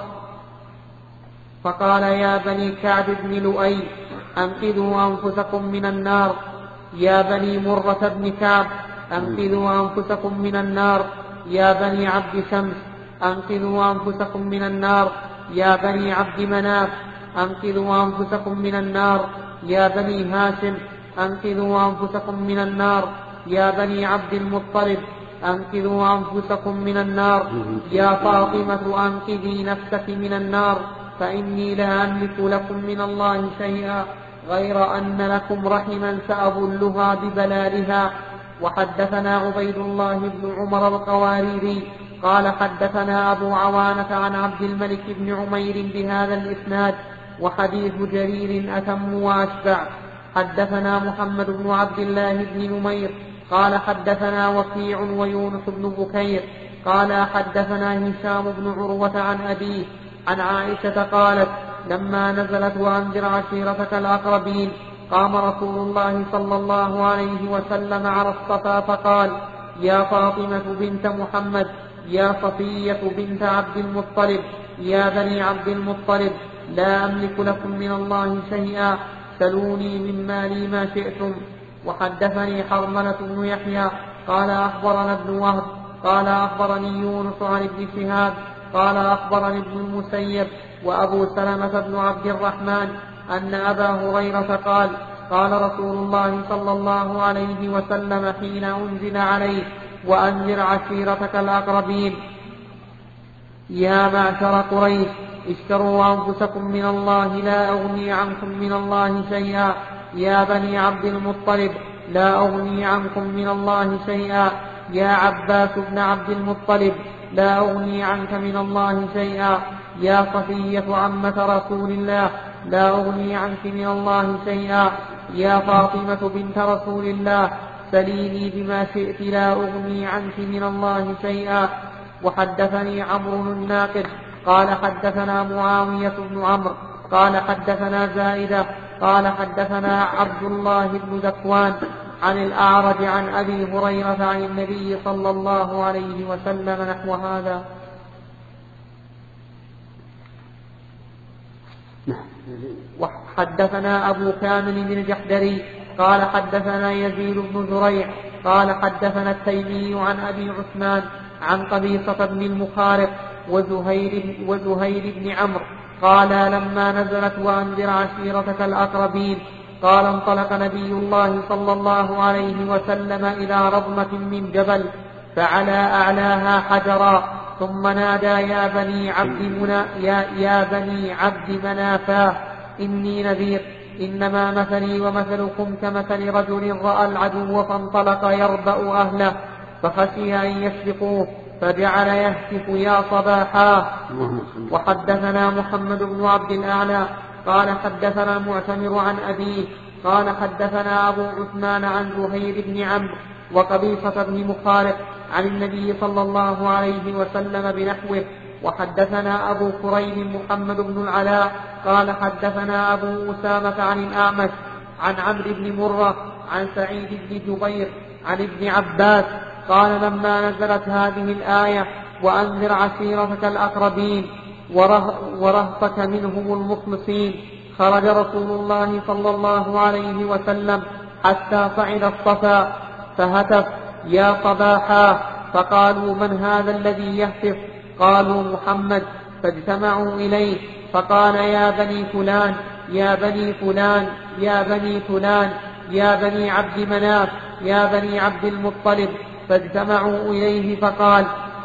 فقال يا بني كعب بن لؤي أنقذوا أنفسكم من النار، يا بني مرة بن كعب أنقذوا أنفسكم من النار، يا بني عبد شمس أنقذوا أنفسكم من النار، يا بني عبد مناف أنقذوا أنفسكم من النار، يا بني هاشم أنقذوا أنفسكم من النار، يا بني عبد المطلب أنقذوا أنفسكم من النار، يا فاطمة أنقذي نفسك من النار فإني لا أملك لكم من الله شيئا غير أن لكم رحما سأبلها ببلالها. وحدثنا عبيد الله بن عمر القواريري قال حدثنا أبو عوانة عن عبد الملك بن عمير بهذا الإسناد وحديث جرير أتم وأشبع. حدثنا محمد بن عبد الله بن نمير قال حدثنا وكيع ويونس بن بكير قال حدثنا هشام بن عروة عن أبيه عن عائشة قالت لما نزلت وأنذر عشيرتك الأقربين قام رسول الله صلى الله عليه وسلم على الصفا فقال يا فاطمة بنت محمد، يا صفية بنت عبد المطلب، يا بني عبد المطلب لا أملك لكم من الله شيئا سلوني من مالي ما شئتم. وحدثني حرملة بن يحيى قال أخبرنا ابن وهب قال أخبرني يونس عن ابن شهاب قال أخبرني ابن المسيب وأبو سلمة بن عبد الرحمن أن أبا هريرة قال قال رسول الله صلى الله عليه وسلم حين أنزل عليه وأنذر عشيرتك الأقربين يا معشر قريش اشتروا أنفسكم من الله لا أغني عنكم من الله شيئا، يا بني عبد المطلب لا أغني عنكم من الله شيئا، يا عباس بن عبد المطلب لا أغني عنك من الله شيئا، يا صفية عمة رسول الله لا أغني عنك من الله شيئا، يا فاطمة بنت رسول الله سليني بما شئت لا أغني عنك من الله شيئا. وحدثني عمرو الناقد قال حدثنا معاوية بن عمرو قال حدثنا زائدة قال حدثنا عبد الله بن ذكوان عن الأعرج عن أبي هريرة عن النبي صلى الله عليه وسلم نحو هذا. وحدثنا أبو كامل بن الجحدري قال حدثنا يزيد بن زريع قال حدثنا التيمي عن أبي عثمان عن قبيصة بن المخارق وزهير بن عمرو قال لما نزلت وأنذر عشيرتك الأقربين قال انطلق نبي الله صلى الله عليه وسلم إلى رضمة من جبل فعلى أعلاها حجرا ثم نادى يا بني عبد منافاه إني نذير إنما مثلي ومثلكم كمثل رجل رأى العدو فانطلق يربأ أهله فخشي أن يسبقوه فجعل يهتف يا صباحا. وحدثنا محمد بن عبد الأعلى قال حدثنا المعتمر عن أبيه قال حدثنا أبو عثمان عن زهير بن عمرو وقبيصة بن مخارق عن النبي صلى الله عليه وسلم بنحوه. وحدثنا أبو كريم محمد بن العلاء قال حدثنا أبو أسامة عن الأعمش عن عمرو بن مرة عن سعيد بن جبير عن ابن عباس قال لما نزلت هذه الآية وأنذر عشيرتك الأقربين ورهطك منهم المخلصين خرج رسول الله صلى الله عليه وسلم حتى صعد الصفا فهتف يا صباحا فقالوا من هذا الذي يهتف؟ قالوا محمد فاجتمعوا إليه فقال يا بني فلان يا بني فلان يا بني فلان يا بني عبد مناف يا بني عبد المطلب فاجتمعوا إليه فقال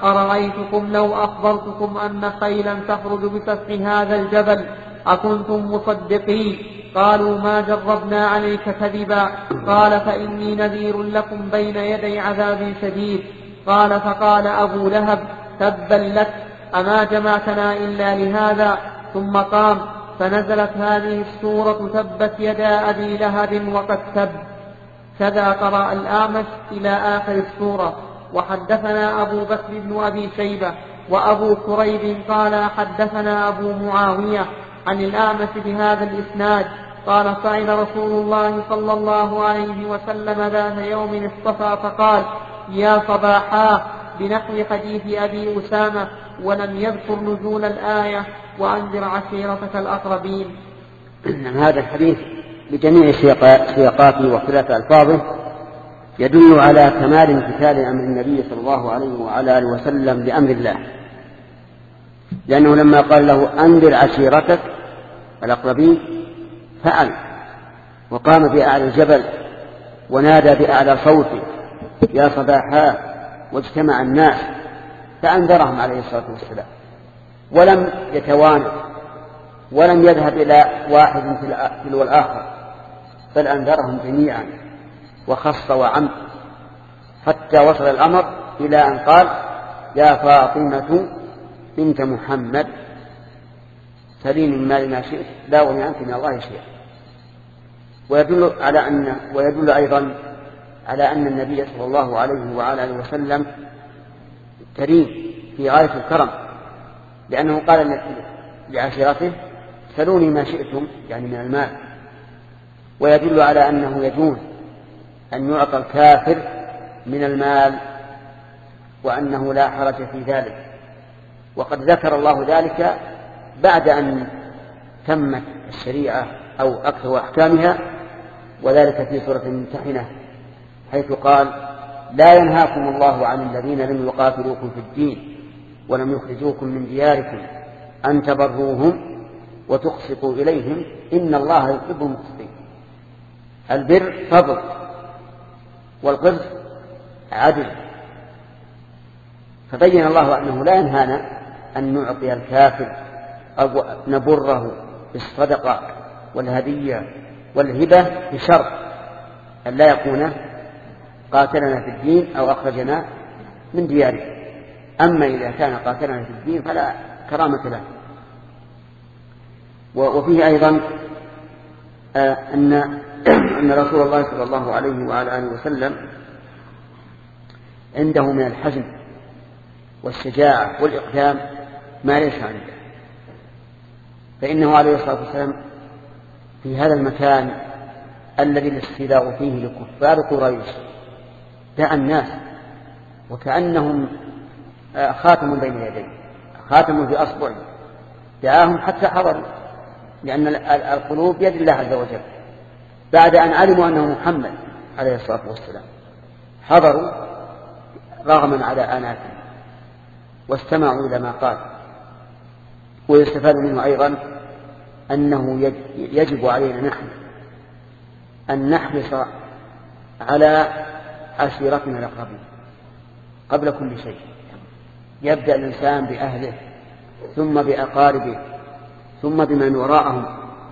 أرأيتكم لو أخبرتكم أن خيلا تخرج بسفح هذا الجبل أكنتم مصدقين؟ قالوا ما جربنا عليك كذبا. قال فإني نذير لكم بين يدي عذاب شديد. قال فقال أبو لهب تبا لك أما جمعتنا إلا لهذا؟ ثم قام فنزلت هذه السورة تبت يدا أبي لهب وقد تب. كذا قرأ الأعمش إلى آخر السورة. وحدثنا أبو بكر بن أبي شيبة وأبو كريب قال حدثنا أبو معاوية عن الأعمش بهذا الإسناد قال صعد رسول الله صلى الله عليه وسلم ذات يوم اصطفى فقال يا صباحا بنحو حديث أبي أسامة ولم يذكر نزول الآية وأنذر عشيرتك الأقربين. هذا الحديث بجميع سياقاته واختلاف ألفاظه يدل على كمال امتثال أمر النبي صلى الله عليه وعلى آله وسلم لأمر الله، لأنه لما قال له أنذر عشيرتك الأقربين فعل، وقام بأعلى الجبل ونادى بأعلى صوته يا صباحا، واجتمع الناس فأنذرهم عليه الصلاة والسلام، ولم يتوانى ولم يذهب إلى واحد تلو الآخر، بل أنذرهم جميعا وخص وعم، حتى وصل الأمر إلى أن قال يا فاطمة بنت محمد سليني من مال ما شئت لا أغني عنك من الله شيئا. ويدل أيضا على أن النبي صلى الله عليه وعلى آله وسلم كريم في غاية الكرم، لأنه قال لعشيرته سلوني ما شئتم يعني من المال. ويدل على أنه يجوز أن يعطى الكافر من المال وأنه لا حرج في ذلك، وقد ذكر الله ذلك بعد أن تمت الشريعة أو أكثر أحكامها، وذلك في سورة الممتحنة حيث قال لا ينهاكم الله عن الذين لم يقاتلوكم في الدين ولم يخرجوكم من دياركم أن تبروهم وتقسطوا إليهم إن الله يحب المقسطين. البر فضل والقسط عدل، فبين الله أنه لا ينهانا أن نعطي الكافر أو نبره بالصدقة والهدية والهبة بشرط أن لا يكون قاتلنا في الدين أو أخرجنا من ديارنا. أما إذا كان قاتلنا في الدين فلا كرامة له. وفيه أيضا أن رسول الله صلى الله عليه وعلى آله وسلم عنده من الحزم والشجاعة والإقدام ما ليس عنده، فإنه عليه الصلاة والسلام في هذا المكان الذي الاستيلاء فيه لكفار قريش دعا الناس وكأنهم خاتم بين يديه، خاتم في أصبعه، دعاهم حتى حضروا، لأن القلوب بيد الله عز وجل. بعد أن علموا أنه محمد عليه الصلاة والسلام حضروا رغما على آناتهم واستمعوا إلى ما قال. ويستفاد منه أيضا أنه يجب علينا نحن أن نحرص على عشيرتنا الأقربين قبل كل شيء. يبدأ الإنسان بأهله ثم بأقاربه ثم بمن وراءهم،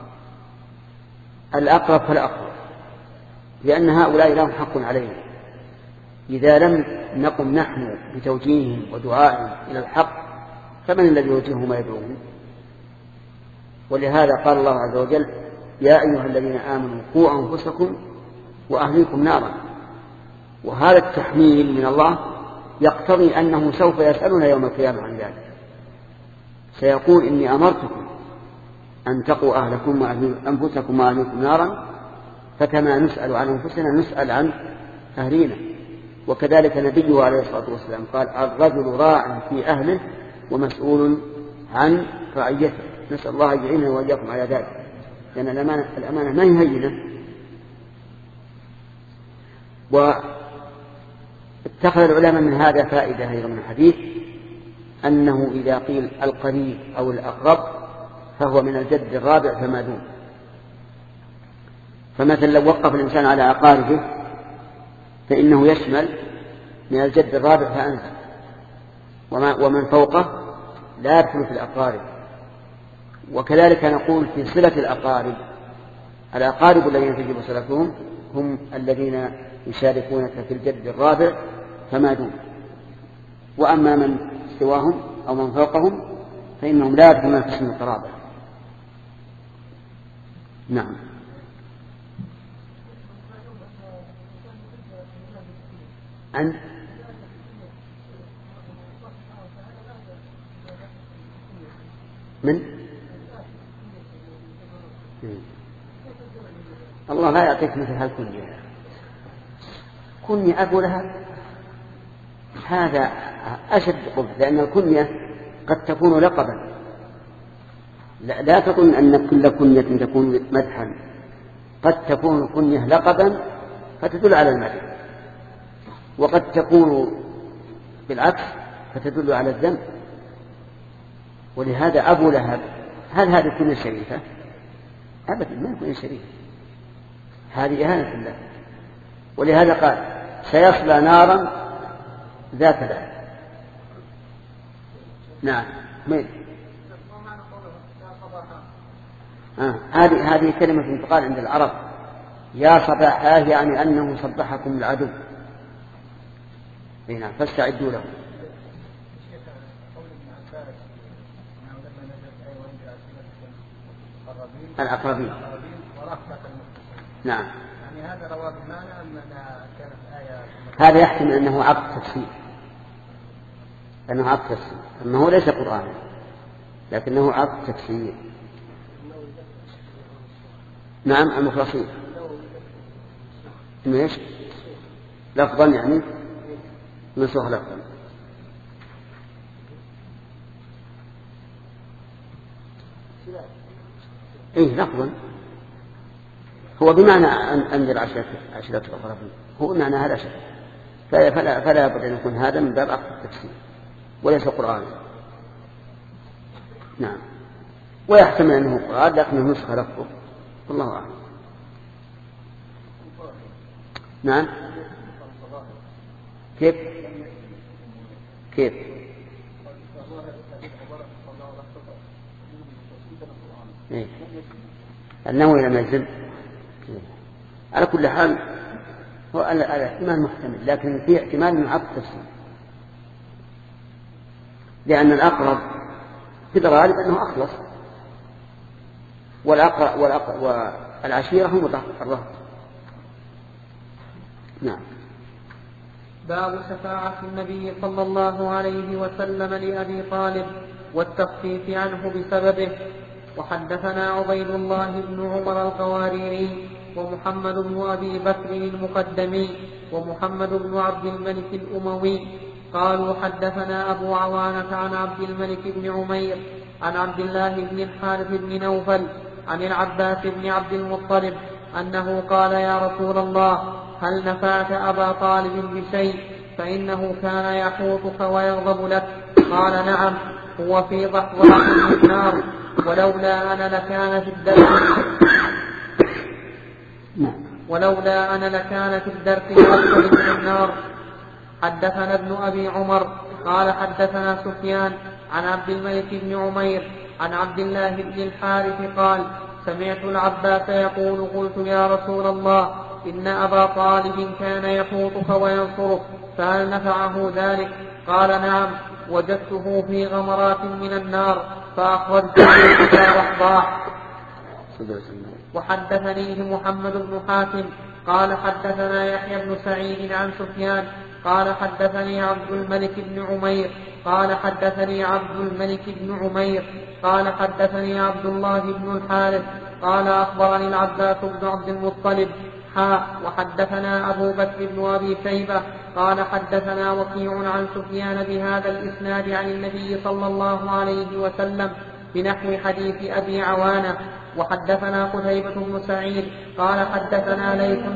الأقرب فالأقرب، لأن هؤلاء لهم حق علينا. إذا لم نقم نحن بتوجيههم ودعائهم إلى الحق فمن الذي يوجههم ويدعوهم؟ ولهذا قال الله عز وجل يا أيها الذين آمنوا قوا أنفسكم وأهليكم نارا. وهذا التحميل من الله يقتضي أنه سوف يسألنا يوم القيامة عن ذلك، سيقول إني أمرتكم أن تقوا أهلكم وأنفسكم وأهليكم نارا، فكما نسأل عن أنفسنا نسأل عن أهلينا. وكذلك نبيه عليه الصلاة والسلام قال الرجل راع في أهله ومسؤول عن رعيته. نسأل الله يعيننا وإياكم على ذلك، لأن الأمانة ما هي هينة. واتخذ العلماء من هذا فائدة أيضا من الحديث أنه إذا قيل القريب أو الأقرب فهو من الجد الرابع فما دون. فمثلا لو وقف الإنسان على أقاربه فإنه يشمل من الجد الرابع فأنزل، ومن فوقه لا يدخل في الأقارب. وكذلك نقول في صلة الأقارب الذين تجب صلتهم هم الذين يشاركونك في الجد الرابع فما دون. وأما من سواهم أو من فوقهم فإنهم لا يدخلون في اسم القرابة. نعم. من الله لا يعطيك مثل هالكنية. كنية أقولها هذا أشد قبح، لأن الكنية قد تكون لقبا. لا تظن أن كل كنية تكون مدحا، قد تكون الكنية لقبا فتدل على المدح، وقد تكون بالعكس فتدل على الذنب. ولهذا أبو لهب هل هذه الكنية شريفة؟ أبدا ما يكون شريف، هذه إهانة الله. ولهذا قال سيصلى نارا ذات لهب. نعم. هذه كلمة تقال عند العرب، يا صباحاه، يعني أنه صبحكم العدو. هنا فاستعدوا له. الأقربين. نعم. يعني هذا رواه بمعنى أنها كانت آية. هذا يحتمل أنه عقد تفسير، أما هو ليس قرآنا لكنه عقد تفسير. نعم. المخلصين ايش لفظا يعني نسخ لفظا. لفظا هو بمعنى أنذر عشرة الأقربين، هو معنى هذا شيء، فلا يبد أن يكون هذا من باب عقد التفسير وليس قرآن. نعم. ويحتمل أنه قرآن لكنه نسخ لفظه، والله أعلم. نعم. كيف النووي لم يلزم. على كل حال هو الاحتمال محتمل، لكن في احتمال من عقد التفسير، لأن الأقرب في الغالب أنه أخلص، والعشيرة هم الرهط. نعم. باب شفاعة النبي صلى الله عليه وسلم لأبي طالب والتخفيف عنه بسببه. وحدثنا عبيد الله بن عمر القواريري ومحمد بن أبي بكر المقدمي ومحمد بن عبد الملك الأموي قالوا حدثنا أبو عوانة عن عبد الملك بن عمير عن عبد الله بن الحارث بن نوفل عن العباس بن عبد المطلب أنه قال يا رسول الله هل نفعت أبا طالب بشيء فإنه كان يحوطك ويغضب لك؟ قال نعم، هو في ضحضاح من النار ولولا أنا لكان في الدرك الأسفل من النار. حدثنا ابن أبي عمر قال حدثنا سفيان عن عبد الملك بن عمير عن عبد الله بن الحارث قال سمعت العباس يقول قلت يا رسول الله إن أبا طالب كان يحوطك وينصرك فهل نفعه ذلك؟ قال نعم، وجدته في غمرات من النار فأخرجته إلى رحضاح. وحدثنيه محمد بن حاتم قال حدثنا يحيى بن سعيد عن سفيان قال حدثني عبد الملك بن عمير قال حدثني عبد الله بن الحارث قال أخبرني العباس بن عبد المطلب وحدثنا أبو بكر بن أبي شيبة قال حدثنا وكيع عن سفيان بهذا الإسناد عن النبي صلى الله عليه وسلم بنحو حديث أبي عوانة. وحدثنا قتيبة بن سعيد قال حدثنا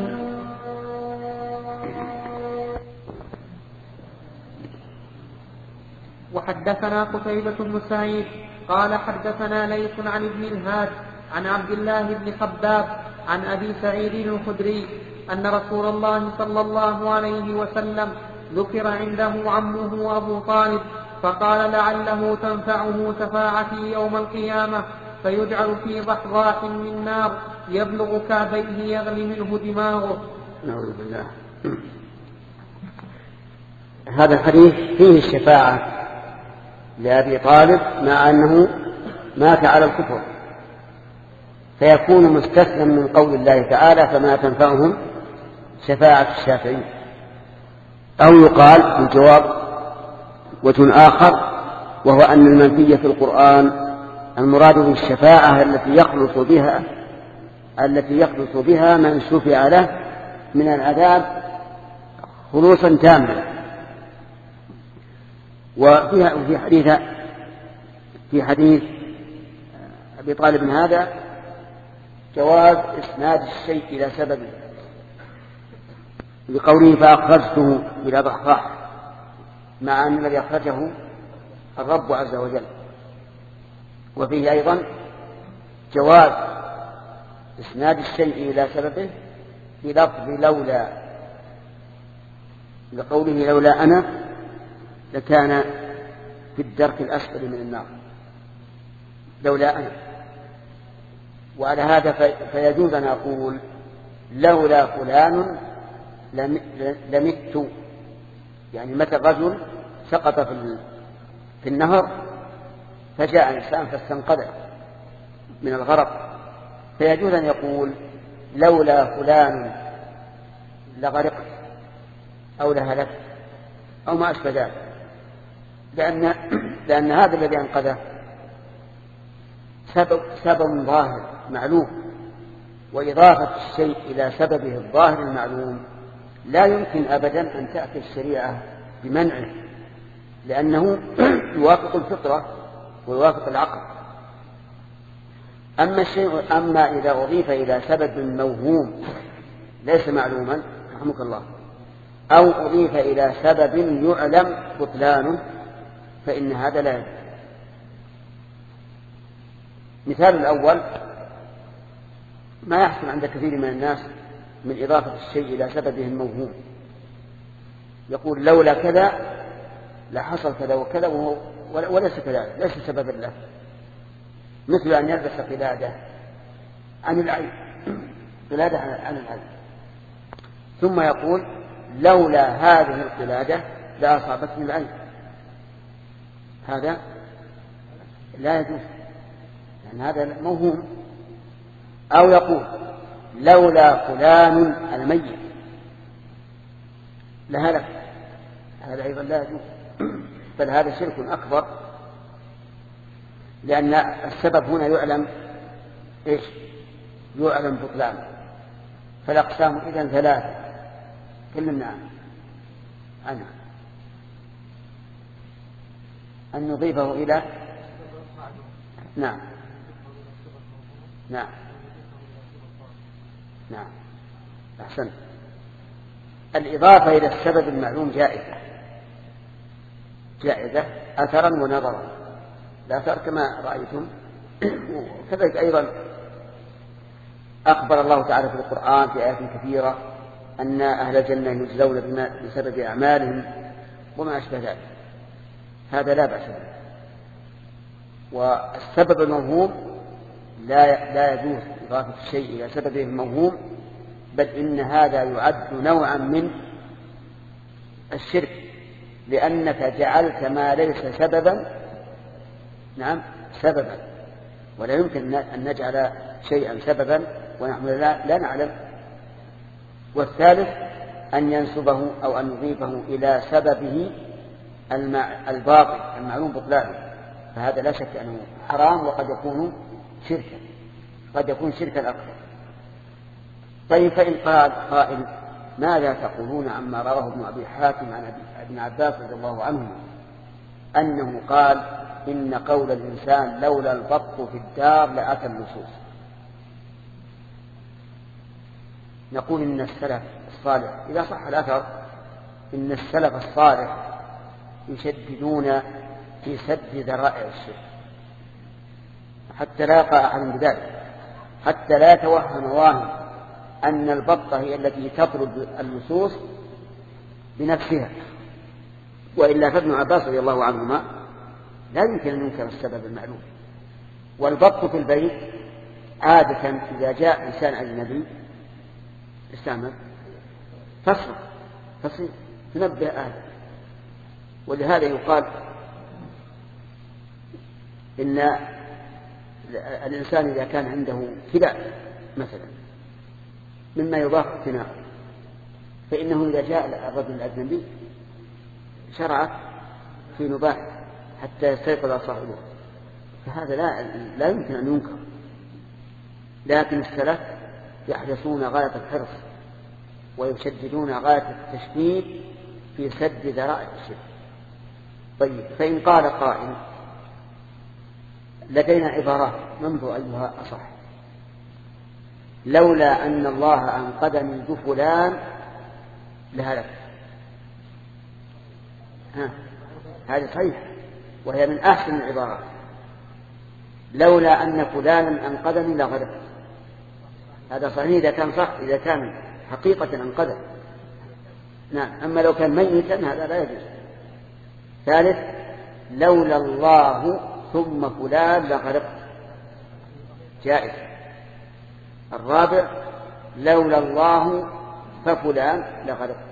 ليث عن ابن الهاد عن عبد الله بن خباب عن أبي سعيد الخدري أن رسول الله صلى الله عليه وسلم ذكر عنده عمه أبو طالب فقال لعله تنفعه شفاعتي يوم القيامة، فيجعل في ضحضاح من نار يبلغ كعبيه يغلي منه دماغه. نعوذ بالله. هذا الحديث فيه الشفاعة لأبي طالب مع أنه مات على الكفر، فيكون مستثنى من قول الله تعالى فما تنفعهم شفاعة الشافعين. أو يقال الجواب وجه آخر، وهو أن المنفي في القرآن المراد بالشفاعة التي يخلص بها من شفع له من العذاب خلوصا تاما. في حديث أبي طالب هذا جواز إسناد الشيء إلى سببه، لقوله فأخرجته إلى ضحضاح، مع أن الذي أخرجه الرب عز وجل. وفيه أيضا جواز إسناد الشيء إلى سببه في لفظ لولا، لقوله لولا أنا لكان في الدرك الأسفل من النار، لولا أنا. وعلى هذا فيجوز أن أقول لولا فلان لمت، يعني متى الرجل سقط في النهر فجاء إنسان فاستنقذه من الغرق، فيجوز أن يقول لولا فلان لغرقت أو لهلكت أو ما أشبه ذلك، لأن هذا الذي أنقذه سبب ظاهر معلوم، وإضافة الشيء إلى سببه الظاهر المعلوم لا يمكن أبدا أن تأتي الشريعة بمنعه، لأنه يوافق الفطرة ويوافق العقل. أما إذا أضيف إلى سبب موهوم ليس معلوما رحمك الله، أو أضيف إلى سبب يعلم بطلانه، فإن هذا لا يجوز. مثال الأول ما يحصل عند كثير من الناس من إضافة الشيء إلى سببه الموهوم، يقول لولا كذا لحصل كذا وكذا وليس كذلك، ليس سببا له، مثل أن يلبس قلادة عن العين، قلادة عن العين، ثم يقول لولا هذه القلادة لأصابتني العين، هذا لا يجوز، لأن هذا موهوم. أو يقول لولا فلان الميت لهلك، هذا أيضا لا يجوز، بل هذا شرك أكبر، لأن السبب هنا يعلم إيش؟ يعلم بطلان. فالأقسام إذن ثلاثة كلمنا عنها، أن نضيفه إلى نعم أحسن. الإضافة إلى السبب المعلوم جائزة أثرا ونظرا، الأثر كما رأيتم. كذلك أيضا أخبر الله تعالى في القرآن في آيات كثيرة أن أهل الجنة يجزون بسبب أعمالهم وما أشبه ذلك، هذا لا بأس به. والسبب الموهوم لا يجوز إضافة الشيء إلى سببه الموهوم، بل إن هذا يعد نوعا من الشرك، لأنك جعلت ما ليس سببا سببا، ولا يمكن أن نجعل شيئا سببا ونحن لا نعلم. والثالث أن ينسبه أو أن يضيفه إلى سببه الباطل المعلوم بطلانه، فهذا لا شك أنه حرام، وقد يكون شركا، قد يكون شركا أكبر. طيب، فإن قال قائل ماذا تقولون عما رواه ابن أبي حاتم عن ابن عباس رضي الله عنه أنه قال إن قول الإنسان لولا البط في الدار لأتى اللصوص؟ نقول إن السلف الصالح، إذا صح الأثر، إن السلف الصالح يشددون في سد ذرائع الشرك حتى لا يقع أحد بذلك، حتى لا يتوهم واهم أن البطة هي التي تطرد اللصوص بنفسها. وإلا فابن عباس رضي الله عنهما لا يمكن أن ينكر السبب المعلوم. والضبط في البيت عادة إذا جاء إنسان أجنبي استعمل تصرف تنبه أهله. ولهذا يقال إن الإنسان إذا كان عنده كلاب مثلا مما يضاف اقتناء، فإنه إذا جاء الرجل الأجنبي شرع في نباح حتى يستيقظ صاحبه، فهذا لا يمكن أن ينكر. لكن السلف يحرصون غاية الحرص ويشددون غاية التشديد في سد ذرائع الشرك. طيب، فإن قال قائل لدينا عبارات ننظر أيها أصح: لولا أن الله أنقذني بفلان لهلك. هذه صحيح وهي من أحسن العبارات. لولا أن فلانا أنقذني لغرقت. هذا صحيح إذا كان صح، إذا كان حقيقة أنقذه. نعم. أما لو كان ميتا هذا لا يجوز. ثالث: لولا الله ثم فلان لغرقت، جائز. الرابع: لولا الله ففلان لغرقت.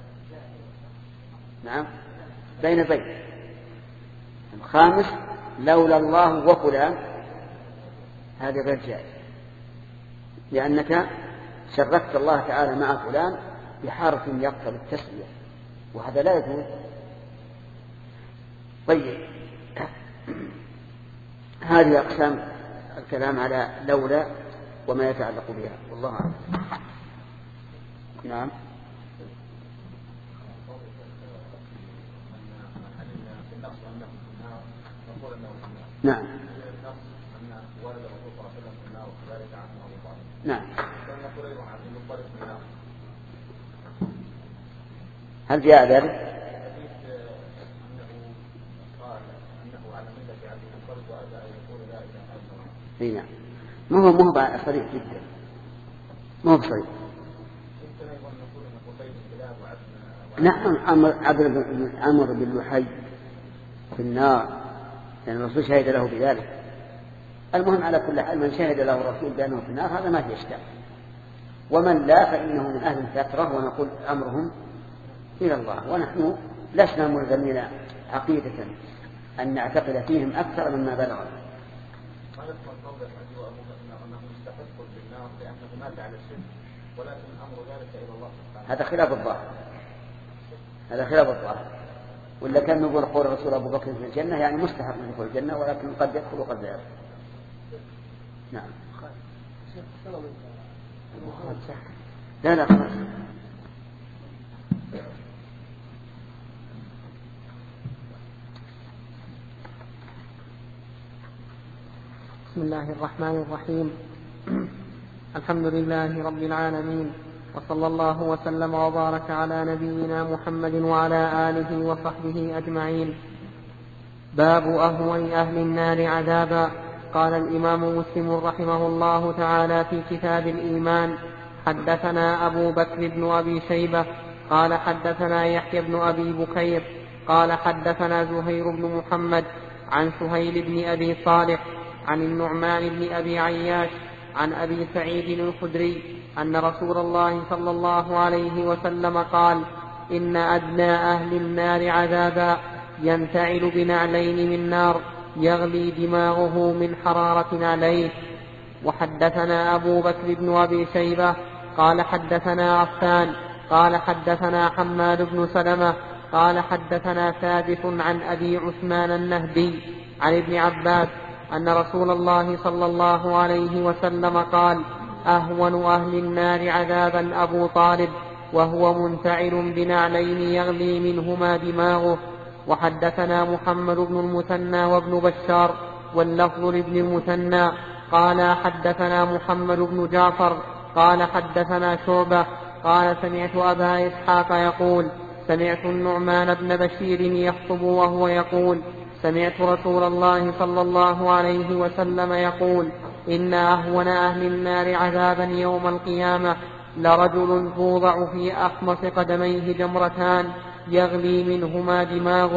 نعم، بين بين. الخامس: لولا الله وفلان، هذه غير جائز، لأنك شركت الله تعالى مع فلان بحرف يقتضي التسوية، وهذا لا يجوز. طيب، هذه أقسام الكلام على لولا وما يتعلق بها، والله أعلم. نعم. نعم. نعم. هل جاء ذلك؟ نعم. ما هو صريح جدا، ما هو صريح. نعم. عمرو بن لحي في النار، لأن الرسول شهد له بذلك. المهم على كل حال من شهد له الرسول بأنه في النار هذا ما في إشكال، ومن لا فإنه من أهل الفترة، ونقول أمرهم إلى الله، ونحن لسنا ملزمين عقيدة أن نعتقد فيهم أكثر مما بلغنا. هذا خلاف الظاهر، هذا خلاف الظاهر. ولا كان نقول قول الرسول أبو بكر في الجنة يعني مستحق من دخول الجنة، ولكن قد يدخل وقد لا يدخل. نعم. لا خلاص. بسم الله الرحمن الرحيم. الحمد لله رب العالمين، وصلى الله وسلم وبارك على نبينا محمد وعلى آله وصحبه أجمعين. باب أهون أهل النار عذابا. قال الإمام مسلم رحمه الله تعالى في كتاب الإيمان: حدثنا أبو بكر بن أبي شيبة قال حدثنا يحيى بن أبي بكير قال حدثنا زهير بن محمد عن سهيل بن أبي صالح عن النعمان بن أبي عياش عن أبي سعيد الخدري أن رسول الله صلى الله عليه وسلم قال: إن أدنى أهل النار عذابا ينتعل بنعلين من نار يغلي دماغه من حرارة عليه. وحدثنا أبو بكر بن أبي شيبة قال حدثنا عفان قال حدثنا حماد بن سلمة قال حدثنا ثابت عن أبي عثمان النهدي عن ابن عباس أن رسول الله صلى الله عليه وسلم قال: أهون أهل النار عذابا أبو طالب وهو منتعل بنعلين يغلي منهما دماغه. وحدثنا محمد بن المثنى وابن بشار واللفظ لابن المثنى قال حدثنا محمد بن جعفر قال حدثنا شعبة قال سمعت أبا إسحاق يقول: سمعت النعمان بن بشير يخطب وهو يقول: سمعت رسول الله صلى الله عليه وسلم يقول: إن أهون أهل النار عذابا يوم القيامة لرجل توضع في أخمص قدميه جمرتان يغلي منهما دماغه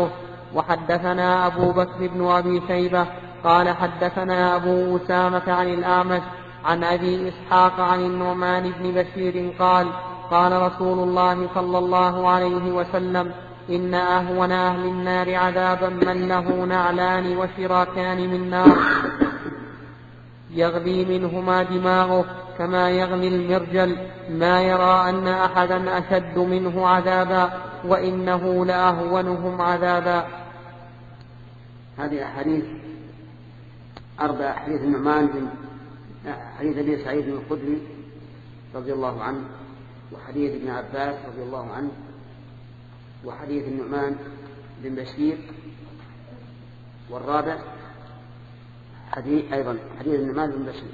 وحدثنا أبو بكر بن أبي شيبة قال حدثنا أبو أسامة عن الأعمش عن أبي إسحاق عن النعمان بن بشير قال قال رسول الله صلى الله عليه وسلم إن أهون أهل النار عذابا من له نعلان وشراكان من نار يغلي منهما دماغه كما يغلي المرجل ما يرى أن أحدا أشد منه عذابا وإنه لأهونهم عذابا. هذه أحاديث 4 حديث النعمان حديث أبي سعيد الخدري رضي الله عنه، وحديث ابن عباس رضي الله عنه، وحديث النعمان بن بشير، والرابع حديث أيضا حديث النعمان بن بشير،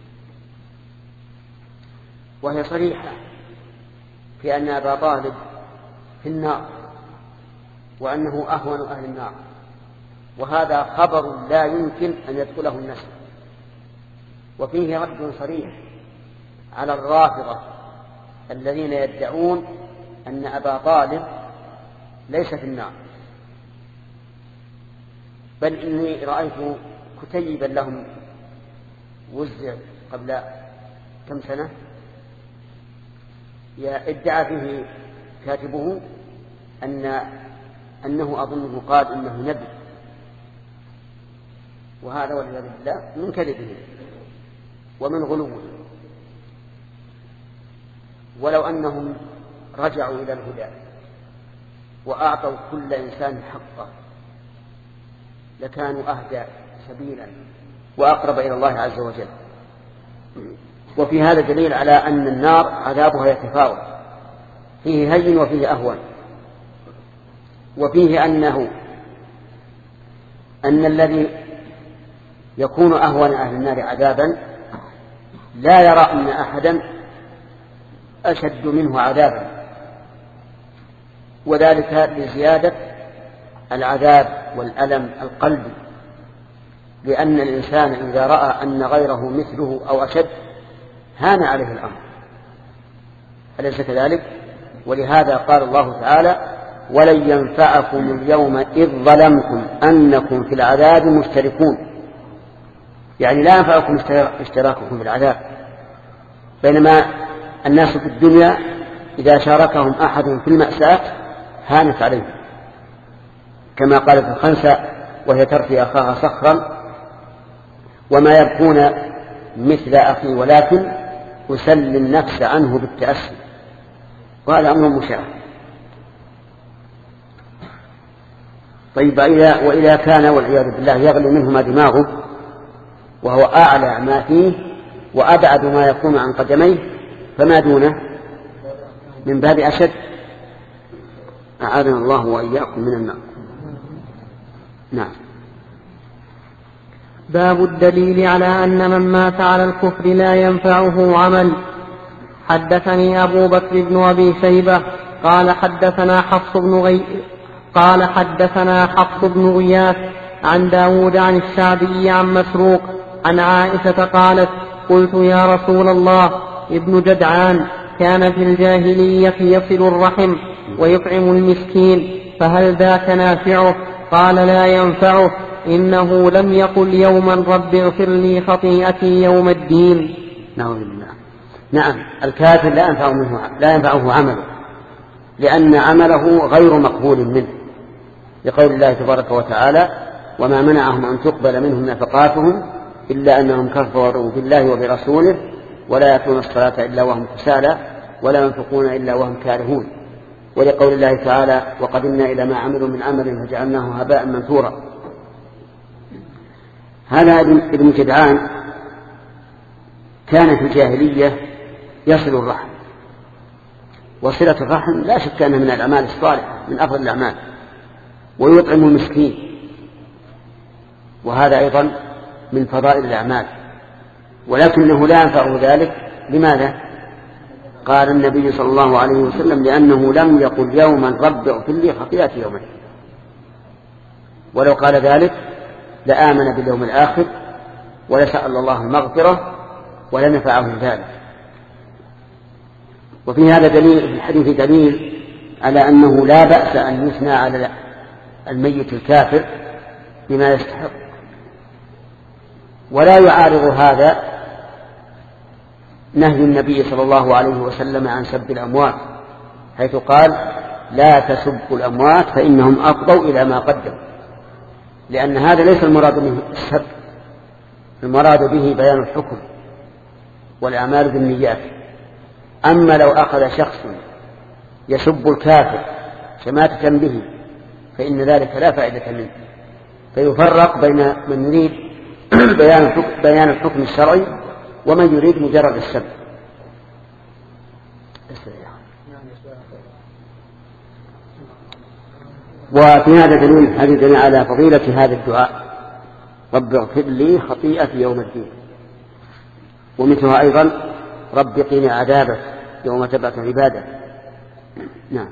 وهي صريحة في أن أبا طالب في النار وأنه أهون أهل النار، وهذا خبر لا يمكن أن يدخله الناس. وفيه رد صريح على الرافضة الذين يدعون أن أبا طالب ليس في النار، بل إني رأيت كتيبا لهم وزع قبل كم سنة ادعى فيه كاتبه أنه أظنه قال إنه نبي، وهذا والعياذ بالله من كذبه ومن غلوه. ولو أنهم رجعوا إلى الهدى وأعطوا كل إنسان حقه لكانوا أهدى سبيلا وأقرب إلى الله عز وجل. وفي هذا دليل على أن النار عذابها يتفاوت، فيه هين وفيه أهون، وفيه أن الذي يكون أهون أهل النار عذابا لا يرى أن أحدا أشد منه عذابا، وذلك لزيادة العذاب والألم القلبي، لأن الإنسان إذا رأى أن غيره مثله أو أشد هان عليه الأمر، أليس كذلك؟ ولهذا قال الله تعالى ولن ينفعكم اليوم إذ ظلمتم أنكم في العذاب مشتركون، يعني لا ينفعكم اشتراككم في العذاب، بينما الناس في الدنيا إذا شاركهم أحد في المأساة هانت عليهم، كما قالت الخنسة وهي ترثي أخاها صخرا وما يبكون مثل أخي ولكن أسلي النفس عنه بالتأسي، وهذا أمر مشاهد. طيب وإذا كان والعياذ بالله يغلي منهما دماغه وهو أعلى ما فيه وأبعد ما يكون عن قدميه فما دونه من باب أشد. أعاذنا الله وإياكم من النار. نعم. باب الدليل على أن من مات على الكفر لا ينفعه عمل. حدثني أبو بكر بن أبي شيبة قال حدثنا حفص بن غياث عن داود عن الشعبي عن مسروق عن عائشة قالت قلت يا رسول الله ابن جدعان كان في الجاهلية يصل الرحم ويطعم المسكين فهل ذاك نافعه؟ قال لا ينفعه، إنه لم يقل يوما رب اغفر لي خطيئتي يوم الدين. نعم الكافر لا ينفعه عمله، لأن عمله غير مقبول منه، لقول الله تبارك وتعالى وما منعهم أن تقبل منهم نفقاتهم إلا أنهم كفروا بالله وبرسوله ولا يأتون الصلاة إلا وهم كسالى ولا ينفقون إلا وهم كارهون، ولقول الله تعالى وقدمنا إلى ما عملوا من عمل فجعلناه هباء منثورا. هذا ابن جدعان كان في الجاهلية يصل الرحم، وصلة الرحم لا شك أنها من الأعمال الصالحة من أفضل الأعمال، ويطعم المسكين، وهذا أيضا من فضائل الأعمال، ولكنه لا ينفعه ذلك. لماذا؟ قال النبي صلى الله عليه وسلم لأنه لم يقل يوما رب اغفر لي خطيئتي يوما، ولو قال ذلك لآمن باليوم الآخر ولسأل الله المغفرة ولنفعه ذلك. وفي هذا دليل في الحديث دليل على أنه لا بأس أن يثنى الميت الكافر بما يستحق. ولا يعارض هذا نهي النبي صلى الله عليه وسلم عن سب الأموات، حيث قال لا تسبوا الأموات فإنهم أفضوا إلى ما قدموا، لأن هذا ليس المراد به السب، المراد به بيان الحكم والأعمال بالنيات. أما لو أخذ شخص يسب الكافر شماتة به فإن ذلك لا فائدة منه، فيفرق بين من يريد بيان الحكم الشرعي ومن يريد مجرد السب. وفي هذا دليل على فضيلة هذا الدعاء: رب اغفر لي خطيئتي يوم الدين. ومثلها أيضا: رب قني عذابك يوم تبعث عبادك. نعم.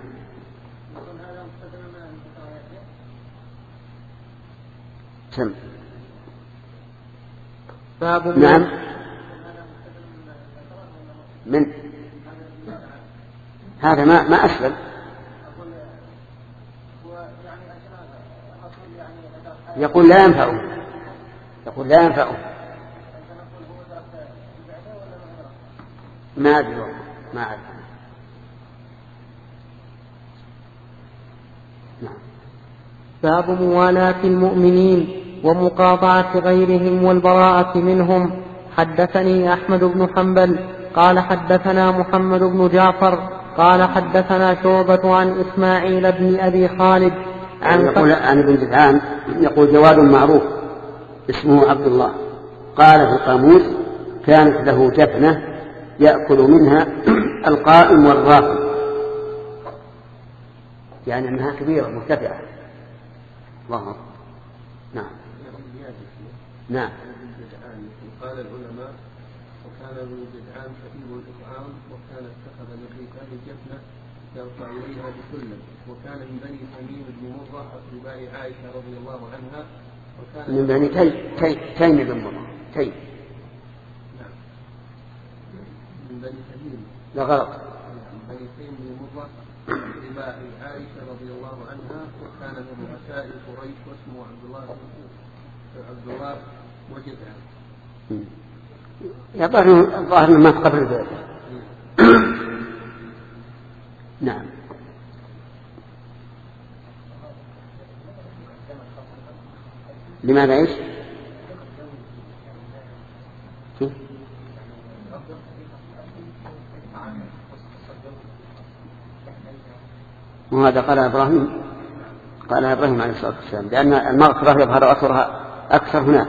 سم. نعم. من هذا ما أسلم. يقول لا ينفعه، يقول لا ينفعه. ما أدري، ما أعرف. نعم. باب موالاة المؤمنين ومقاطعة غيرهم والبراءة منهم. حدثني أحمد بن حنبل قال حدثنا محمد بن جعفر قال حدثنا شعبة عن إسماعيل بن أبي خالد يقول عن ابن جدعان يقول: جواد معروف اسمه عبد الله، قال في القاموس: كانت له جفنة يأكل منها القائم والراكب، يعني أنها كبيرة مرتفعة. الله. نعم. نعم. قال العلماء: وكان ابن جدعان كثير الإطعام، وكان اتخذ من ركاب الجفنة يرفع إليها بسلم، وكان من بني تميم بن مرة أقرباء عائشة رضي الله عنها، وكان من بني تيم بن مرة. تيم. نعم. من بني تميم. لا غلط. من بني تيم بن مرة أقرباء عائشة رضي الله عنها، وكان من رؤساء قريش واسمه عبد الله وجدعان. الظاهر ما قبل ذلك. نعم. لماذا ايش؟ وهذا قال إبراهيم عليه الصلاة والسلام، لأن المغفرة يظهر أثرها أكثر هناك.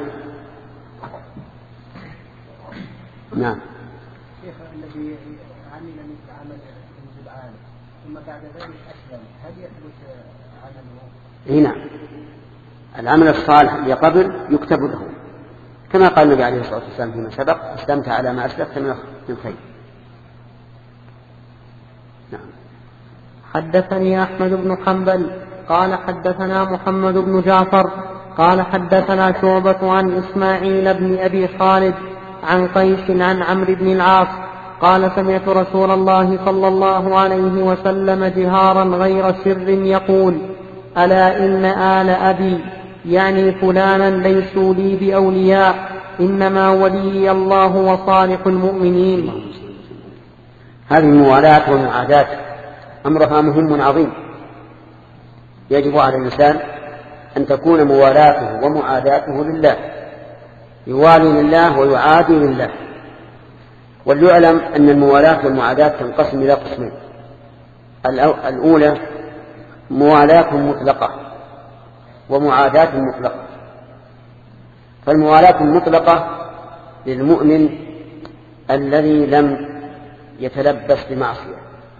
نعم. شيخ الذي عمل مثل عمل ابن جدعان ثم بعد ذلك أسلم، هل يثبت عمله؟ نعم. العمل الصالح اللي قبل يكتب له، كما قال النبي عليه الصلاة والسلام فيما سبق: استمت على ما أسلفت من الخير. نعم. حدثني أحمد بن حنبل قال حدثنا محمد بن جعفر قال حدثنا شعبة عن إسماعيل بن أبي خالد عن قيس عن عمرو بن العاص قال: سمعت رسول الله صلى الله عليه وسلم جهارا غير سر يقول: ألا إن آل أبي يعني فلانا ليسوا لي بأولياء، إنما ولي الله وصالح المؤمنين. هذه الموالاة والمعاداة أمرها مهم عظيم، يجب على الإنسان أن تكون موالاته ومعاداته لله، يوالي لله ويعادي لله. وليعلم أن الموالاة والمعاداة تنقسم إلى قسمين: الأولى موالاة مطلقة ومعاداة مطلقة. فالموالاة المطلقة للمؤمن الذي لم يتلبس بمعصية،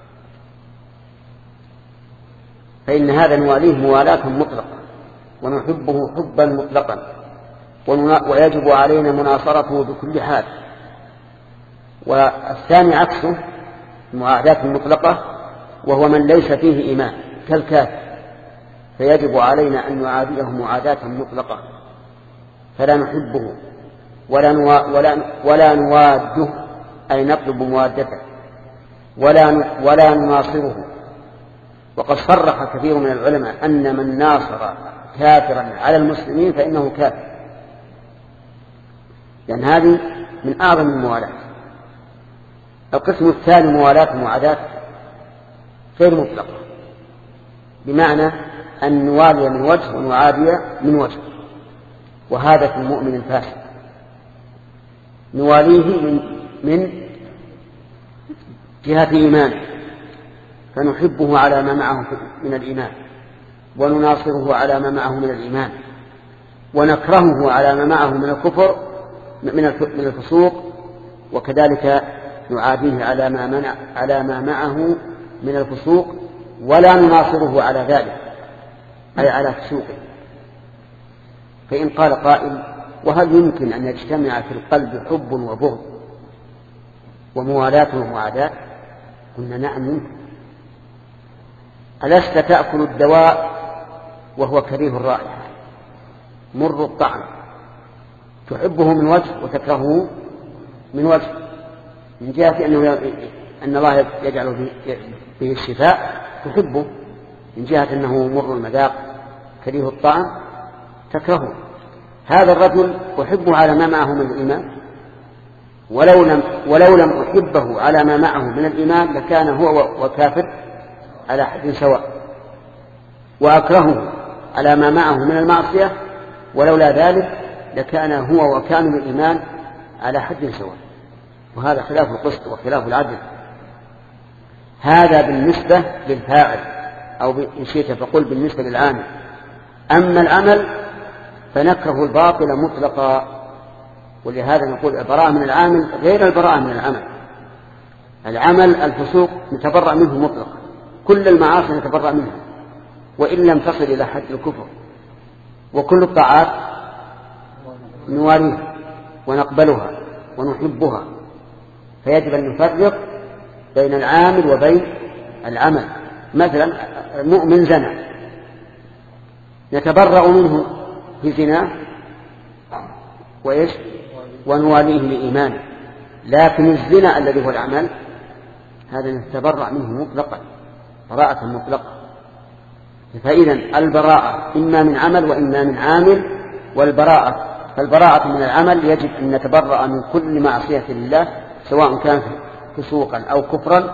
فإن هذا نواليه موالاة مطلقة ونحبه حبا مطلقا، ويجب علينا مناصرته بكل حال. والثاني عكسه المعاداة المطلقة، وهو من ليس فيه إيمان كالكافر، فيجب علينا أن نعاديه معاداة مطلقة، فلا نحبه ولا نواده، أي نطلب موادته، ولا نناصره، وقد صرح كثير من العلماء أن من ناصر كافرا على المسلمين فإنه كافر، لأن هذه من أعظم الموالاة. القسم الثاني موالاة ومعاداة غير مطلقة، بمعنى أن نوالي من وجه ونعادي من وجه، وهذا في المؤمن الفاسق نواليه من جهة إيمانه فنحبه على ما معه من الإيمان، ونناصره على ما معه من الإيمان، ونكرهه على ما معه من الكفر من الفسوق، وكذلك نعاديه على ما معه من الفسوق، ولا نناصره على ذلك أي على فسوقه. فإن قال قائل: وهل يمكن أن يجتمع في القلب حب وبغض وموالاة ومعاداة؟ قلنا: نعم يمكن. ألست تأكل الدواء وهو كريه الرائحة مر الطعم، تحبه من وجه وتكرهه من وجه، من جهة أن الله يجعل به الشفاء تحبه، من جهة أنه مر المذاق كريه الطعم تكرهه. هذا الرجل أحبه على ما معه من الإيمان، ولو لم أحبه على ما معه من الإيمان لكان هو وكافر على حد سواء، وأكرهه على ما معه من المعصية، ولولا ذلك لكان هو وكان الإيمان على حد سواء. وهذا خلاف القسط وخلاف العدل. هذا بالنسبة للفاعل، أو إن شئت فقل بالنسبة للعامل. أما العمل فنكره الباطل مطلقا، ولهذا نقول البراءة من العامل غير البراءة من العمل. العمل الفسوق نتبرأ منه مطلقا، كل المعاصي نتبرأ منها وإن لم تصل إلى حد الكفر، وكل الطاعات نواليها ونقبلها ونحبها. فيجب أن نفرق بين العامل وبين العمل. مثلا المؤمن زنى نتبرأ منه في زناه وإيش ونواليه لإيمانه، لكن الزنا الذي هو العمل هذا نتبرأ منه مطلقا براءة مطلقة. فإذا البراءة إما من عمل وإما من عامل، فالبراءة من العمل يجب أن نتبرأ من كل معصية لله سواء كان فسوقا أو كفرا،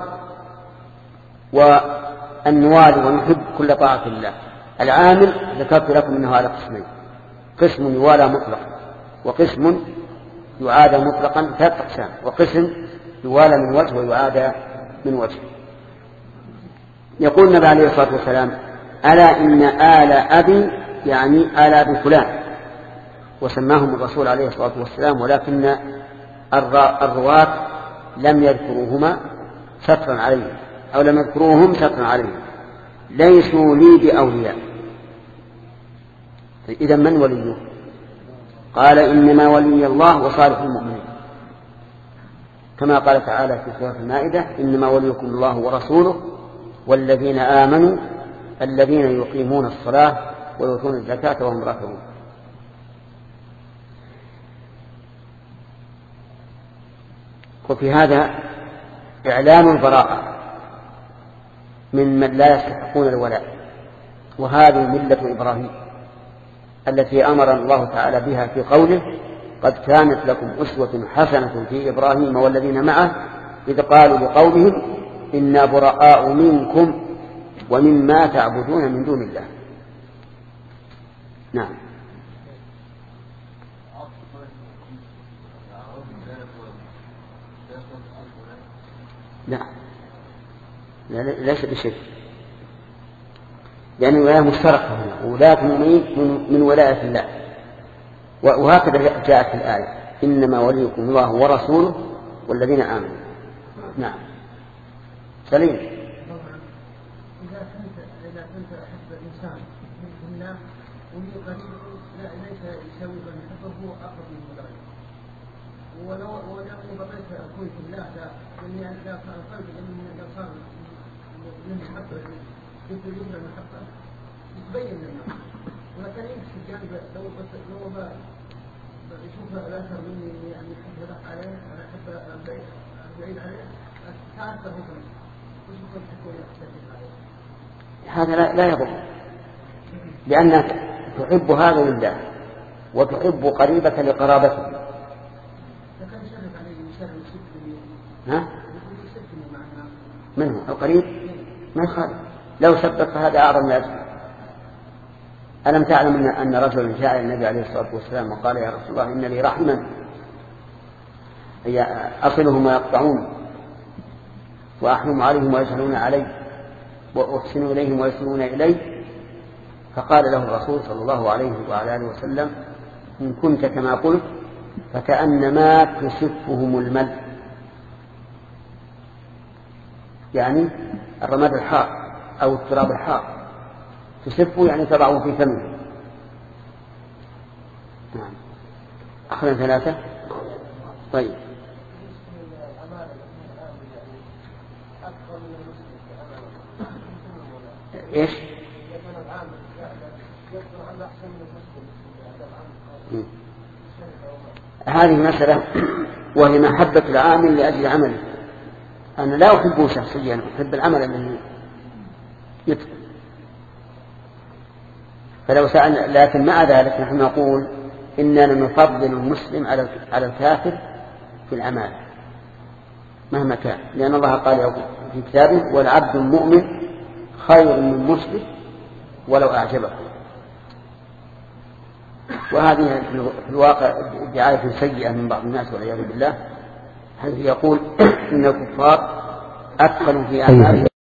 وأن نوالي ونحب كل طاعة لله. العامل ذكرت لكم أنه على قسمين: قسم يوالى مطلقا، وقسم يعادى مطلقا، 3 أقسام، وقسم يوالى من وجه ويعادى من وجه. يقول النبي عليه الصلاة والسلام: ألا إن آل أبي يعني آل أبي فلان، وسماهم الرسول عليه الصلاة والسلام، ولكن الرواة لم يذكروهما سترا عليهم، أو لم يذكروهم سترا عليهم، ليسوا لي بأولياء. إذا من وليه؟ قال: إنما ولي الله وصالح المؤمنين، كما قال تعالى في سورة المائدة: إنما وليكم الله ورسوله والذين آمنوا الذين يقيمون الصلاة ويؤتون الزكاة وهم راكعون. وفي هذا إعلان البراءة من لا يستحقون الولاء، وهذه ملة إبراهيم التي أمر الله تعالى بها في قوله: قد كانت لكم أسوة حسنة في إبراهيم والذين معه إذ قالوا لقومهم إنا براء منكم ومما تعبدون من دون الله. نعم. لا ليس بشيء، لأن الولاية مشتركة هنا، ولاية المؤمنين من ولاية الله، وهكذا جاءت في الآية: إنما وليكم الله ورسوله والذين آمنوا. نعم. سليم. إذا كنت أحب الإنسان من الله ولي قريب ليس يسوي من يحبه أقرب من درجة، ولو بقيت أكون في الله لأني لا قلبي لأن صار من محبة يبدو المحبة يتبين لنا، ولكن يمشي الجانب لو يشوف الآخر مني يعني يحب عليه أنا أحب بعيد عليه تعرف هو وش يكون حكوية عليه. هذا لا يضر، لأنك تحب هذا لله وتحب قريبك لقرابته. ها؟ منه القريب ما يخالف، لو سبق فهذا أعظم من أجل. ألم تعلم أن رجلا جاء إلى النبي عليه الصلاة والسلام وقال يا رسول الله إن لي رحما أصلهم ويقطعون وأحلم عليهم ويسألون علي وأحسن إليهم ويسألون إلي، فقال له الرسول صلى الله عليه وعلى آله وسلم إن كنت كما قلت فكأنما تسفهم المل، يعني الرماد الحار أو التراب الحار، تسفه يعني تضعه في فمه. نعم. أخذنا 3. طيب إيش؟ هذه مسألة وهي محبة العامل لأجل عمله. أنا لا أحبه شخصيا، أحب العمل الذي يتقن. فلو سألنا، لكن مع ذلك نحن نقول إننا نفضل المسلم على الكافر في الأعمال مهما كان، لأن الله قال في كتابه والعبد المؤمن خير من مسلم ولو أعجبكم. وهذه في الواقع دعاية سيئة من بعض الناس والعياذ بالله، حيث يقول إن الكفار أدخلوا في أعمالهم